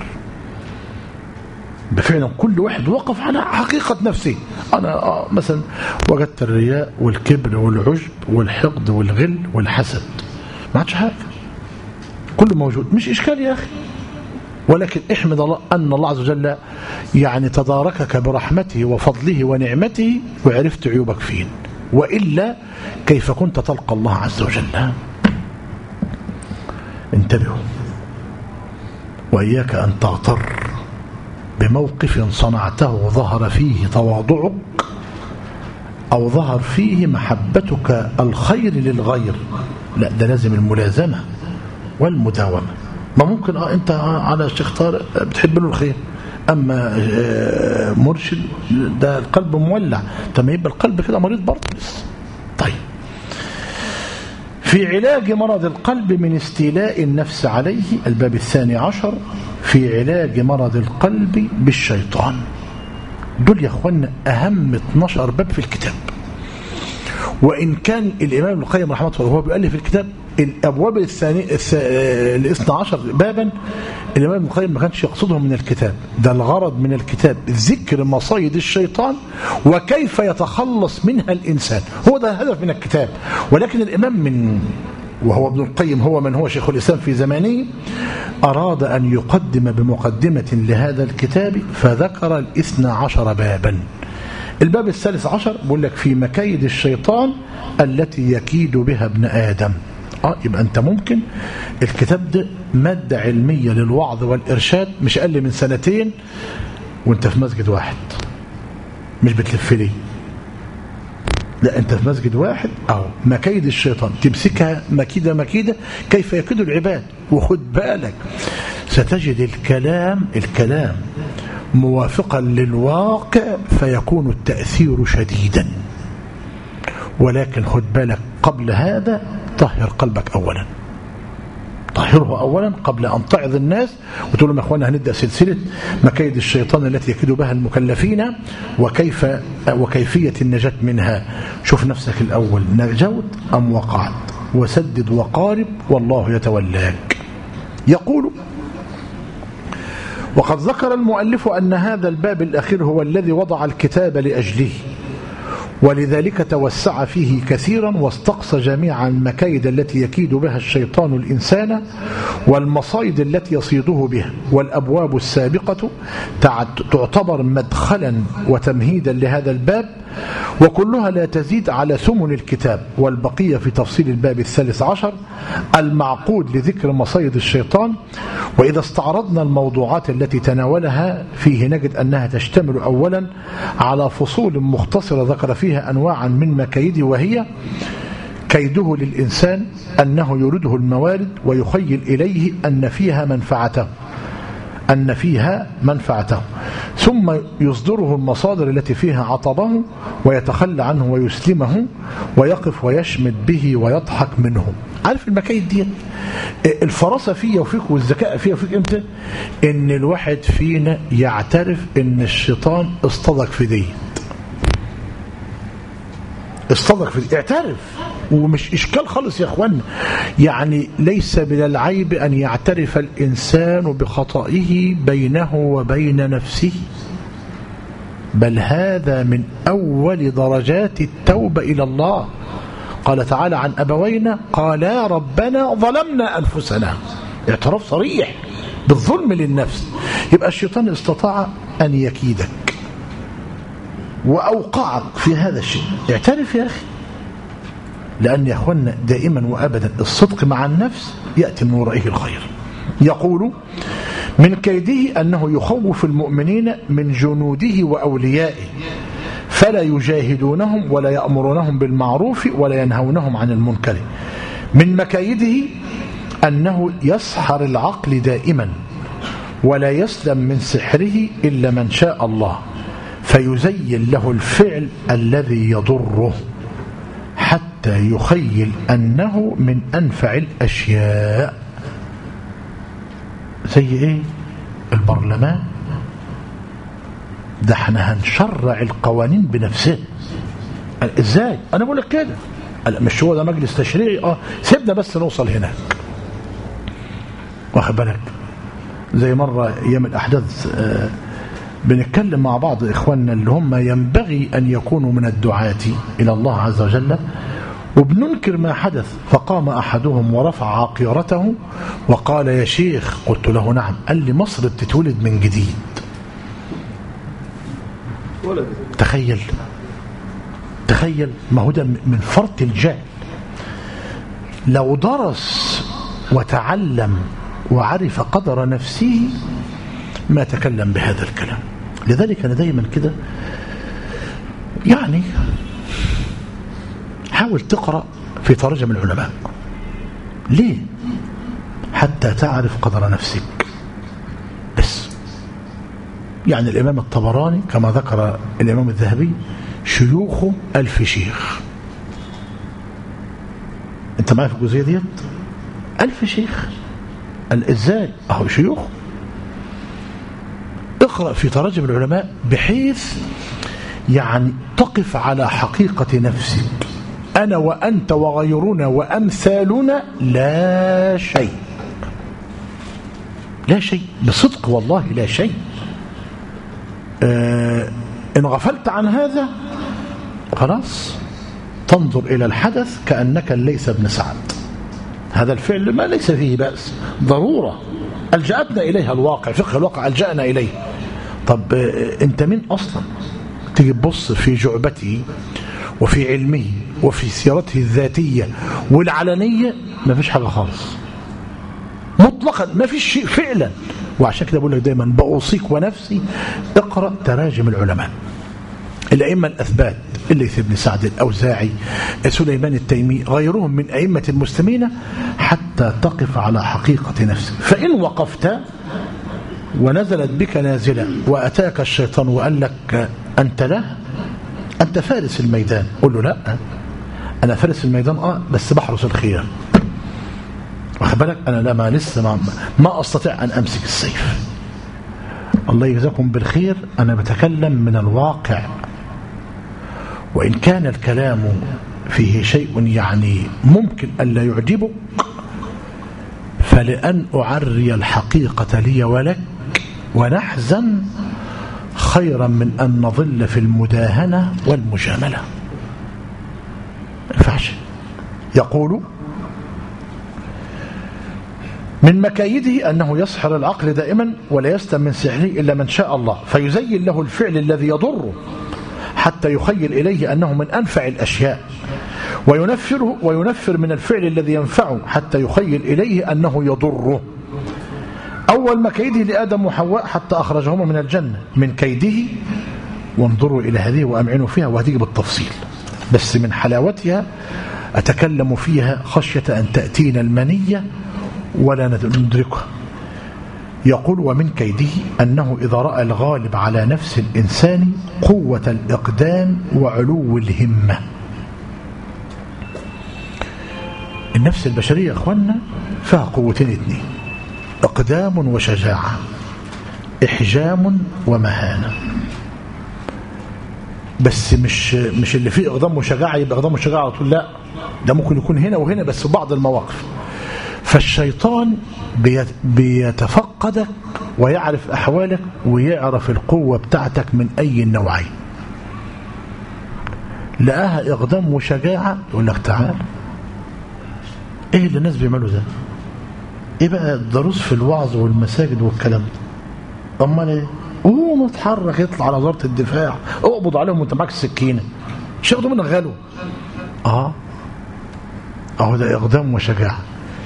بفعلا كل واحد وقف على حقيقة نفسه. أنا مثلا وجدت الرياء والكبر والعجب والحقد والغل والحسد، ما عادش حاجة، كله موجود، مش إشكال يا أخي. ولكن احمد الله أن الله عز وجل يعني تداركك برحمته وفضله ونعمته وعرفت عيوبك فين، وإلا كيف كنت تلقى الله عز وجل؟ انتبهوا، وإياك أن تغتر بموقف صنعته ظهر فيه تواضعك أو ظهر فيه محبتك الخير للغير. لا، ده لازم الملازمة والمداومة. ما ممكن أنت على الشيخ طارق بتحب له الخير، أما مرشد ده القلب مولع، طب يبقى القلب كده مريض برضه. طيب، في علاج مرض القلب من استيلاء النفس عليه، الباب 12 في علاج مرض القلب بالشيطان. دول يا اخوانا أهم 12 باب في الكتاب. وإن كان الإمام ابن القيم رحمه الله وهو بيؤلف الكتاب الأبواب 12 بابا الإمام ابن القيم ما كانش يقصدهم من الكتاب، ده الغرض من الكتاب ذكر مصايد الشيطان وكيف يتخلص منها الإنسان، هو ده الهدف من الكتاب. ولكن الإمام وهو ابن القيم هو من هو شيخ الإسلام في زمانه أراد أن يقدم بمقدمة لهذا الكتاب فذكر 12 بابا. الباب 13 بيقول لك في مكايد الشيطان التي يكيد بها ابن آدم. يبقى أنت ممكن الكتاب ده مادة علمية للوعظ والإرشاد مش أقل من 2 وانت في مسجد واحد، مش بتلف ليه، لا انت في مسجد واحد. مكايد الشيطان تمسكها مكيدة كيف يكيد العباد. وخد بالك ستجد الكلام موافقا للواقع فيكون التأثير شديدا. ولكن خد بالك قبل هذا طهر قلبك أولا، طهره أولا قبل أن تعظ الناس وتقول لهم يا أخوانا هنبدأ سلسلة مكايد الشيطان التي يكيد بها المكلفين وكيفية النجاة منها. شوف نفسك الأول، نجوت أم وقعت؟ وسدد وقارب والله يتولاك. يقول: وقد ذكر المؤلف أن هذا الباب الأخير هو الذي وضع الكتاب لأجله، ولذلك توسع فيه كثيرا واستقصى جميع المكايد التي يكيد بها الشيطان الإنسان والمصايد التي يصيده بها. والأبواب السابقة تعتبر مدخلا وتمهيدا لهذا الباب، وكلها لا تزيد على ثمن الكتاب، والبقية في تفصيل الباب 13 المعقود لذكر مصايد الشيطان. وإذا استعرضنا الموضوعات التي تناولها فيه نجد أنها تشتمل أولا على فصول مختصرة ذكر فيها أنواعا من مكايده، وهي كيده للإنسان أنه يريده الموارد ويخيل إليه أن فيها منفعته، ثم يصدره المصادر التي فيها عطبه ويتخلى عنه ويسلمه ويقف ويشمت به ويضحك منه. عارف المكايد دي الفراسة فيها وفيك والذكاء فيها وفيك امتى؟ ان الواحد فينا يعترف ان الشيطان اصطدق في دي، اعترف، ومش إشكال خالص يا أخوانا. يعني ليس من العيب أن يعترف الإنسان بخطئه بينه وبين نفسه، بل هذا من أول درجات التوبة إلى الله. قال تعالى عن أبوينا قالا ربنا ظلمنا أنفسنا، اعتراف صريح بالظلم للنفس. يبقى الشيطان استطاع أن يكيدك وأوقعك في هذا الشيء، اعترف يا أخي، لأن يا أخوانا دائما وأبدا الصدق مع النفس يأتي من ورائه الخير. يقول: من كيده أنه يخوف المؤمنين من جنوده وأوليائه فلا يجاهدونهم ولا يأمرونهم بالمعروف ولا ينهونهم عن المنكر. من مكايده أنه يسحر العقل دائما ولا يسلم من سحره إلا من شاء الله، فيزين له الفعل الذي يضره حتى يخيل أنه من أنفع الأشياء. زي إيه؟ البرلمان ده احنا هنشرع القوانين بنفسه. ازاي؟ انا بقول لك كده، مش هو ده مجلس تشريعي؟ سيبنا بس نوصل هناك. واخد بالك؟ زي مرة ايام الاحداث بنتكلم مع بعض اخواننا اللي هم ينبغي ان يكونوا من الدعاة الى الله عز وجل، وبننكر ما حدث، فقام احدهم ورفع عقيرته وقال: يا شيخ. قلت له: نعم. قال لي: مصر بتتولد من جديد. تخيل، ما هو ده من فرط الجهل. لو درس وتعلم وعرف قدر نفسه ما تكلم بهذا الكلام. لذلك أنا دايما كده يعني حاول تقرأ في تراجم العلماء. ليه؟ حتى تعرف قدر نفسك. بس يعني الإمام الطبراني كما ذكر الإمام الذهبي شيوخه 1000 شيخ. انت معايا في الجزئية ديت؟ 1000 شيخ. ازاي؟ اهو شيوخ. اقرأ في تراجم العلماء بحيث يعني تقف على حقيقة نفسك. أنا وأنت وغيرنا وأمثالنا لا شيء، لا شيء بصدق والله لا شيء. إن غفلت عن هذا خلاص تنظر إلى الحدث كأنك ليس ابن سعد. هذا الفعل ما ليس فيه بأس، ضرورة ألجأتنا إليها الواقع، فقه الواقع ألجأنا إليه. طب أنت مين أصلا تيجي تبص في جعبته وفي علمه وفي سيرته الذاتية والعلنية؟ ما فيش حاجة خالص مطلقا، ما فيش شيء فعلا. وعشان كده بقول لك دايما بأوصيك ونفسي اقرأ تراجم العلماء الأئمة الأثبات، الليث بن سعد، الأوزاعي، سليمان التيمي، غيرهم من أئمة المسلمين، حتى تقف على حقيقة نفسك. فإن وقفت ونزلت بك نازلة وأتاك الشيطان وقال لك أنت لا، أنت فارس الميدان، قل له لا أنا فارس الميدان بس بحرس الخيام، واخد بالك؟ أنا لا لسه ما أستطيع أن أمسك السيف. الله يجزاكم بالخير. أنا بتكلم من الواقع، وإن كان الكلام فيه شيء يعني ممكن ألا يعجبك، فلأن أعري الحقيقة لي ولك ونحزن خيرا من أن نظل في المداهنة والمجاملة. ما ينفعش. يقول من مكايده أنه يسحر العقل دائما ولا يستم من سحره إلا من شاء الله، فيزين له الفعل الذي يضره حتى يخيل إليه أنه من أنفع الأشياء، وينفر من الفعل الذي ينفعه حتى يخيل إليه أنه يضره. أول مكايده لآدم وحواء حتى أخرجهما من الجنة من كيده. وانظروا إلى هذه وأمعنوا فيها، وهتيجي بالتفصيل، بس من حلاوتها أتكلم فيها خشية أن تأتينا المنية ولا ندركها. يقول ومن كيده أنه إذا رأى الغالب على نفس الإنسان قوة الإقدام وعلو الهمة. النفس البشرية يا أخوانا فيها قوتين اثنين، إقدام وشجاعة، إحجام ومهانة. بس مش اللي فيه إقدام وشجاعة يبقى إقدام وشجاعة على طول، لا، ده ممكن يكون هنا وهنا بس في بعض المواقف. فالشيطان بيتفقدك ويعرف أحوالك ويعرف القوة بتاعتك من أي النوعين. لقاها إقدام وشجاعة يقول لك تعال. إيه اللي الناس بيعملوا ده؟ إيه بقى الدروس في الوعظ والمساجد والكلام ده؟ أمال إيه؟ قوم اتحرك، يطلع على وزارة الدفاع، اقبض عليهم وانت معاك السكينة، مش ياخدوا منك غلو. أهو ده إقدام وشجاعة.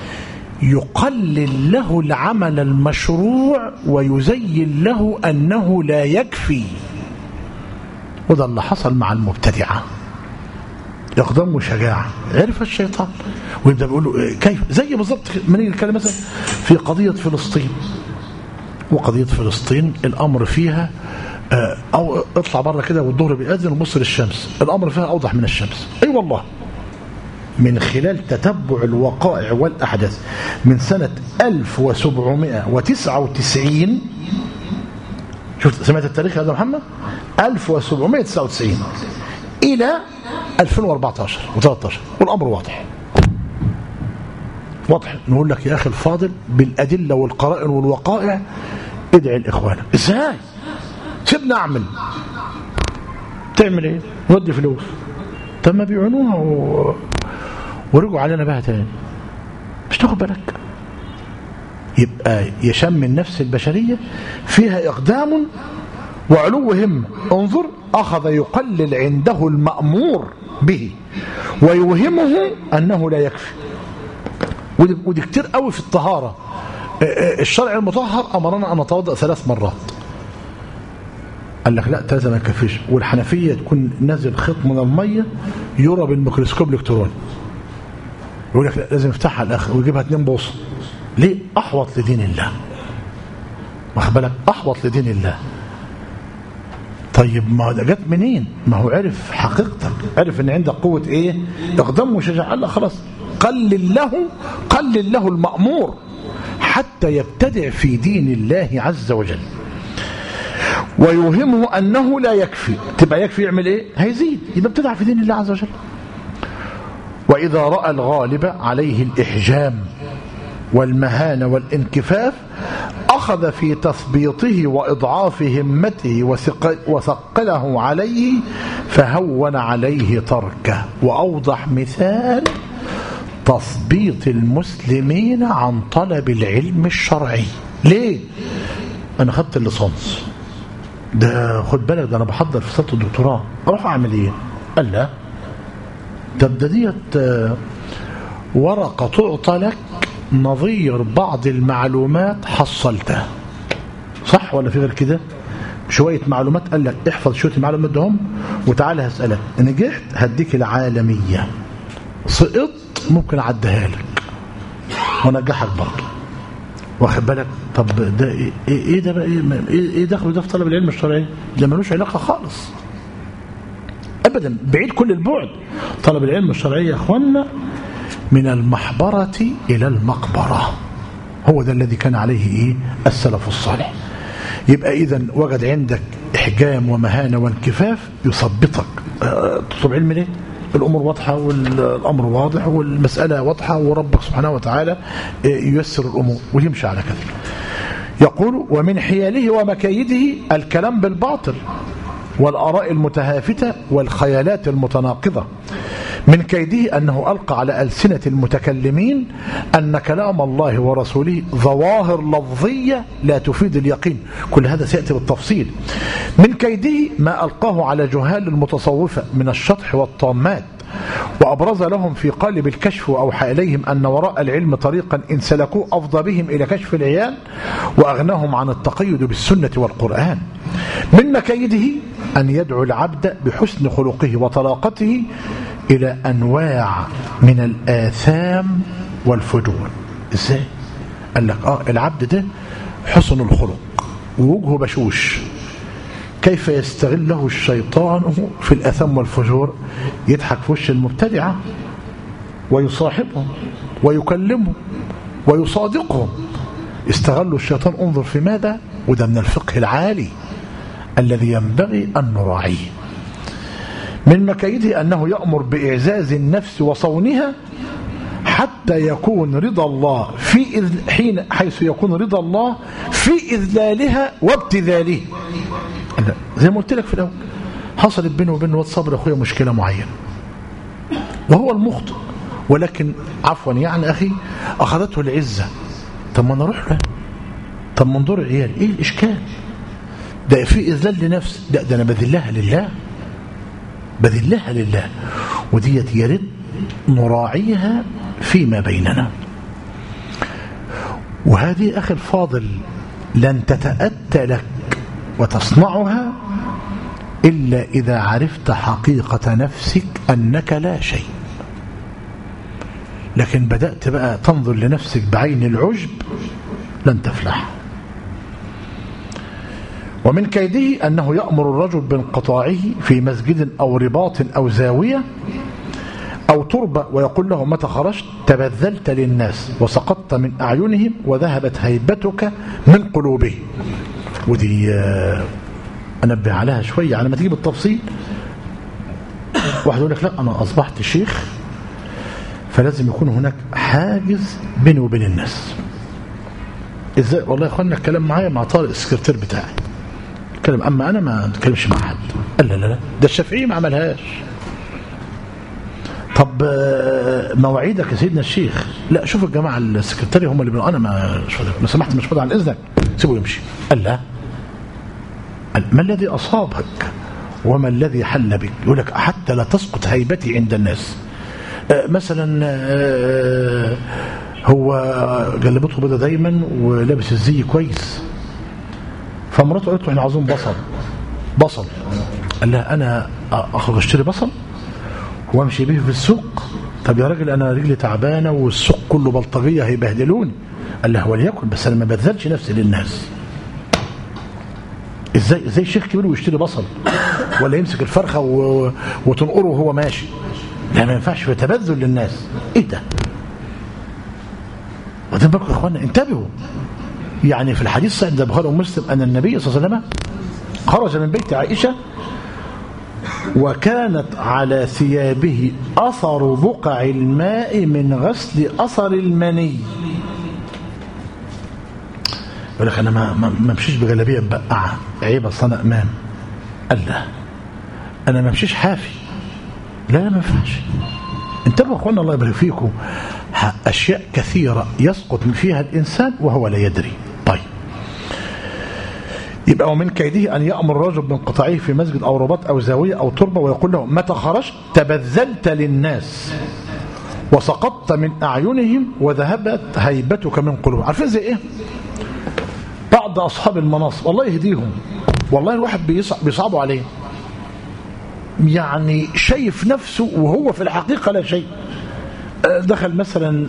يقلل له العمل المشروع ويزين له أنه لا يكفي. وده اللي حصل مع المبتدعة، إقدام وشجاعة. عرف الشيطان ويبدأ بيقول له كيف، زي بالظبط من الكلام مثلا في قضية فلسطين. وقضية فلسطين الأمر فيها أو اطلع بره كده والظهر بيأذن وبص للشمس، الأمر فيها أوضح من الشمس. أي والله، من خلال تتبع الوقائع والأحداث من سنة 1799. شفت سمعت التاريخ هذا محمد؟ 1799 إلى 2014 و13، والأمر واضح. نقول لك يا أخي الفاضل بالأدلة والقرائن والوقائع ادعي الإخوان. إزاي؟ سيبنا أعمل، تعمل إيه؟ نودي فلوس. طب ما بيعونوها ورجعوا علينا بها تاني، مش تاخد بالك؟ يبقى يشم النفس البشرية فيها إقدام وعلو همة. انظر، أخذ يقلل عنده المأمور به ويوهمه أنه لا يكفي. ودي كتير قوي في الطهارة. الشرع المطهر أمرنا أن نتوضأ 3 مرات. قال لك لا 3 ما يكفيش. والحنفية تكون نازل خيط من المية يرى بالميكروسكوب الإلكتروني، يقول لك لا لازم يفتحها الآخر ويجيبها 2 بوصة. ليه؟ أحوط لدين الله، واخد بالك؟ أحوط لدين الله. طيب ما ده جت منين؟ ما هو عرف حقيقتك، عرف ان عندك قوة ايه؟ اقدام وشجاعة. قال لا خلاص قلل له المأمور حتى يبتدع في دين الله عز وجل، ويوهمه أنه لا يكفي. تبقى يكفي يعمل ايه؟ هيزيد، يبقى ابتدع في دين الله عز وجل. وإذا رأى الغالب عليه الإحجام والمهانة والانكفاف أخذ في تثبيطه وإضعاف همته وثقله عليه فهون عليه تركه. وأوضح مثال تثبيط المسلمين عن طلب العلم الشرعي. ليه؟ أنا خدت الليسانس ده، خد بالك ده أنا بحضر في سنة الدكتوراه، أروح أعمل إيه؟ قال لا ده ديت ورقة تعطى لك نظير بعض المعلومات حصلتها، صح ولا في غير كده؟ شوية معلومات قال لك احفظ شوية المعلومات دهم وتعالى هسألك، نجحت هديك العالمية، سقطت ممكن أعديها لك ونجحك برضه، واخد بالك؟ طب ده ايه ده بقى؟ ايه دخله ده في طلب العلم الشرعي؟ ده ملوش علاقة خالص ابدا، بعيد كل البعد. طلب العلم الشرعي يا اخوانا من المحبرة إلى المقبرة، هو ده الذي كان عليه إيه؟ السلف الصالح. يبقى إذن وجد عندك إحجام ومهانة وانكفاف يثبطك. تطلب علم ليه؟ الأمور واضحة والأمر واضح والمسألة واضحة، وربك سبحانه وتعالى ييسر الأمور ويمشي على كذا. يقول ومن حياله ومكايده الكلام بالباطل والآراء المتهافتة والخيالات المتناقضة. من كيده أنه ألقى على ألسنة المتكلمين أن كلام الله ورسوله ظواهر لفظية لا تفيد اليقين. كل هذا سيأتي بالتفصيل. من كيده ما ألقاه على جهال المتصوفة من الشطح والطامات، وأبرز لهم في قالب الكشف وأوحى إليهم أن وراء العلم طريقا إن سلكوه أفضى بهم إلى كشف العيان وأغناهم عن التقيد بالسنة والقرآن. من مكيده أن يدعو العبد بحسن خلقه وطلاقته إلى أنواع من الآثام والفجور. إزاي؟ قال لك العبد ده حسن الخلق ووجهه بشوش، كيف يستغله الشيطان في الآثام والفجور؟ يضحك في وش المبتدعة ويصاحبهم ويكلمهم ويصادقهم. استغلوا الشيطان. انظر في ماذا، وده من الفقه العالي الذي ينبغي أن نراعيه. من مكايده أنه يأمر بإعزاز النفس وصونها حتى يكون رضا الله حيث يكون رضا الله في إذلالها وابتذالها. زي ما قلت لك في الأول، حصلت بينه وبين الواد صبر أخويا مشكلة معينة وهو المخطئ، ولكن عفوا يعني أخي أخذته العزة. طب ما نروح له، طب ما نضر العيال، إيه الإشكال؟ ده في إذلال لنفس، ده أنا بذلها لله، بذلها لله. وديت يرد نراعيها فيما بيننا. وهذه أخي الفاضل لن تتأتى لك وتصنعها إلا إذا عرفت حقيقة نفسك أنك لا شيء. لكن بدأت بقى تنظر لنفسك بعين العجب لن تفلح. ومن كيده أنه يأمر الرجل بانقطاعه في مسجد أو رباط أو زاوية أو تربة ويقول له متى خرجت تبذلت للناس وسقطت من أعينهم وذهبت هيبتك من قلوبهم. ودي أنبه عليها شوية على ما تجيب التفصيل. واحد يقول لك لا أنا أصبحت شيخ فلازم يكون هناك حاجز بيني وبين الناس. إزاي؟ والله يا أخوانا الكلام معايا مع طارق السكرتير بتاعي الكلام، أما أنا ما أتكلمش مع حد. قال لا ده الشافعي ما عملهاش. طب مواعيدك يا سيدنا الشيخ؟ لا شوف الجماعة السكرتاري هم اللي بيقولوا أنا ما سمحت مش فاضي عن إذنك سيبه يمشي. قال لا، ما الذي أصابك وما الذي حل بك؟ يقول لك حتى لا تسقط هيبتي عند الناس. مثلا هو جلبته بيضة دايما ولابس الزي كويس. فمراته قالت له احنا عاوزين بصل. قال لها انا اخرج اشتري بصل وامشي به في السوق؟ طب يا راجل انا رجلي تعبانه والسوق كله بلطجيه هيبهدلوني. قال لها وليكن بس انا ما بذلش نفسي للناس. ازاي شيخ كبير ويشتري بصل ولا يمسك الفرخه وتنقره وهو ماشي؟ لا ما ينفعش في تبذل للناس. ايه ده؟ وده بالكم يا اخوانا انتبهوا. يعني في الحديث الصحيح عند البخاري ومسلم ان النبي صلى الله عليه وسلم خرج من بيت عائشه وكانت على ثيابه اثر بقع الماء من غسل اثر المني. يقول لك انا ما امشيش بجلابيه مبقعه عيب اصل انا امام. قال لا انا ما امشيش حافي. لا ما ينفعش. انتبهوا يا اخوانا الله يبارك فيكم. اشياء كثيره يسقط فيها الانسان وهو لا يدري. طيب يبقى ومن كيده ان يامر الرجل بانقطاعه في مسجد او رباط او زاويه او تربه ويقول له متى خرجت تبذلت للناس وسقطت من اعينهم وذهبت هيبتك من قلوبهم. عارفين زي ايه؟ بعض اصحاب المناصب الله يهديهم والله الواحد بيصعبوا عليه. يعني شايف نفسه وهو في الحقيقه لا شيء. دخل مثلا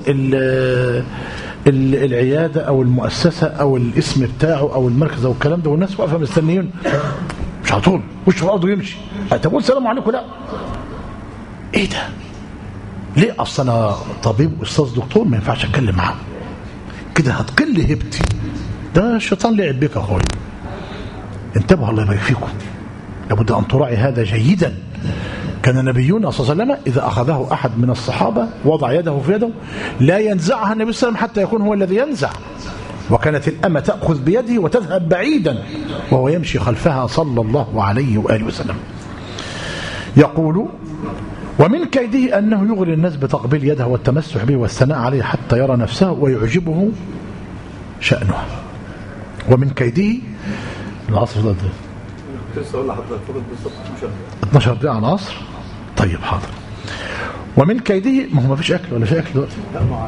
العيادة أو المؤسسة أو الاسم بتاعه أو المركز أو الكلام ده والناس واقفة مستنيين مش على طول وش في الأرض ويمشي. تقول السلام عليكم لا. إيه ده؟ ليه؟ أصل أنا طبيب أستاذ دكتور ما ينفعش أتكلم معاه كده هتقل هبتي. ده الشيطان لعب بك يا أخوي. انتبهوا الله يبارك فيكم. لابد أن تراعي هذا جيدا. كان نبينا صلى الله عليه وسلم إذا أخذه أحد من الصحابة وضع يده في يده لا ينزعها النبي صلى الله عليه وسلم حتى يكون هو الذي ينزع. وكانت الأمة تأخذ بيده وتذهب بعيدا وهو يمشي خلفها صلى الله عليه وآله وسلم. يقول ومن كيده أنه يغري الناس بتقبيل يده والتمسح به والثناء عليه حتى يرى نفسه ويعجبه شأنه. ومن كيده العصر ده 12 دقيقة على العصر. طيب حاضر. ومن كيده ما هو ما فيش أكل ولا في أكل دلوقتي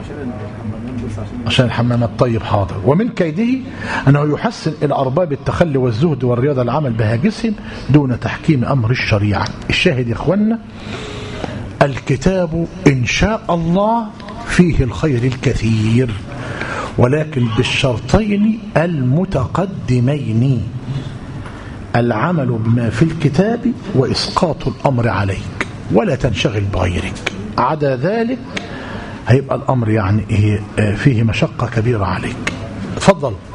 عشان الحمامات. طيب حاضر. ومن كيده أنه يحسن إلى أرباب التخلي والزهد والرياضة العمل بهاجسهم دون تحكيم أمر الشريعة. الشاهد يا إخوانا الكتاب إن شاء الله فيه الخير الكثير ولكن بالشرطين المتقدمين العمل بما في الكتاب وإسقاط الأمر عليك ولا تنشغل بغيرك. عدا ذلك هيبقى الأمر يعني فيه مشقة كبيرة عليك. تفضل.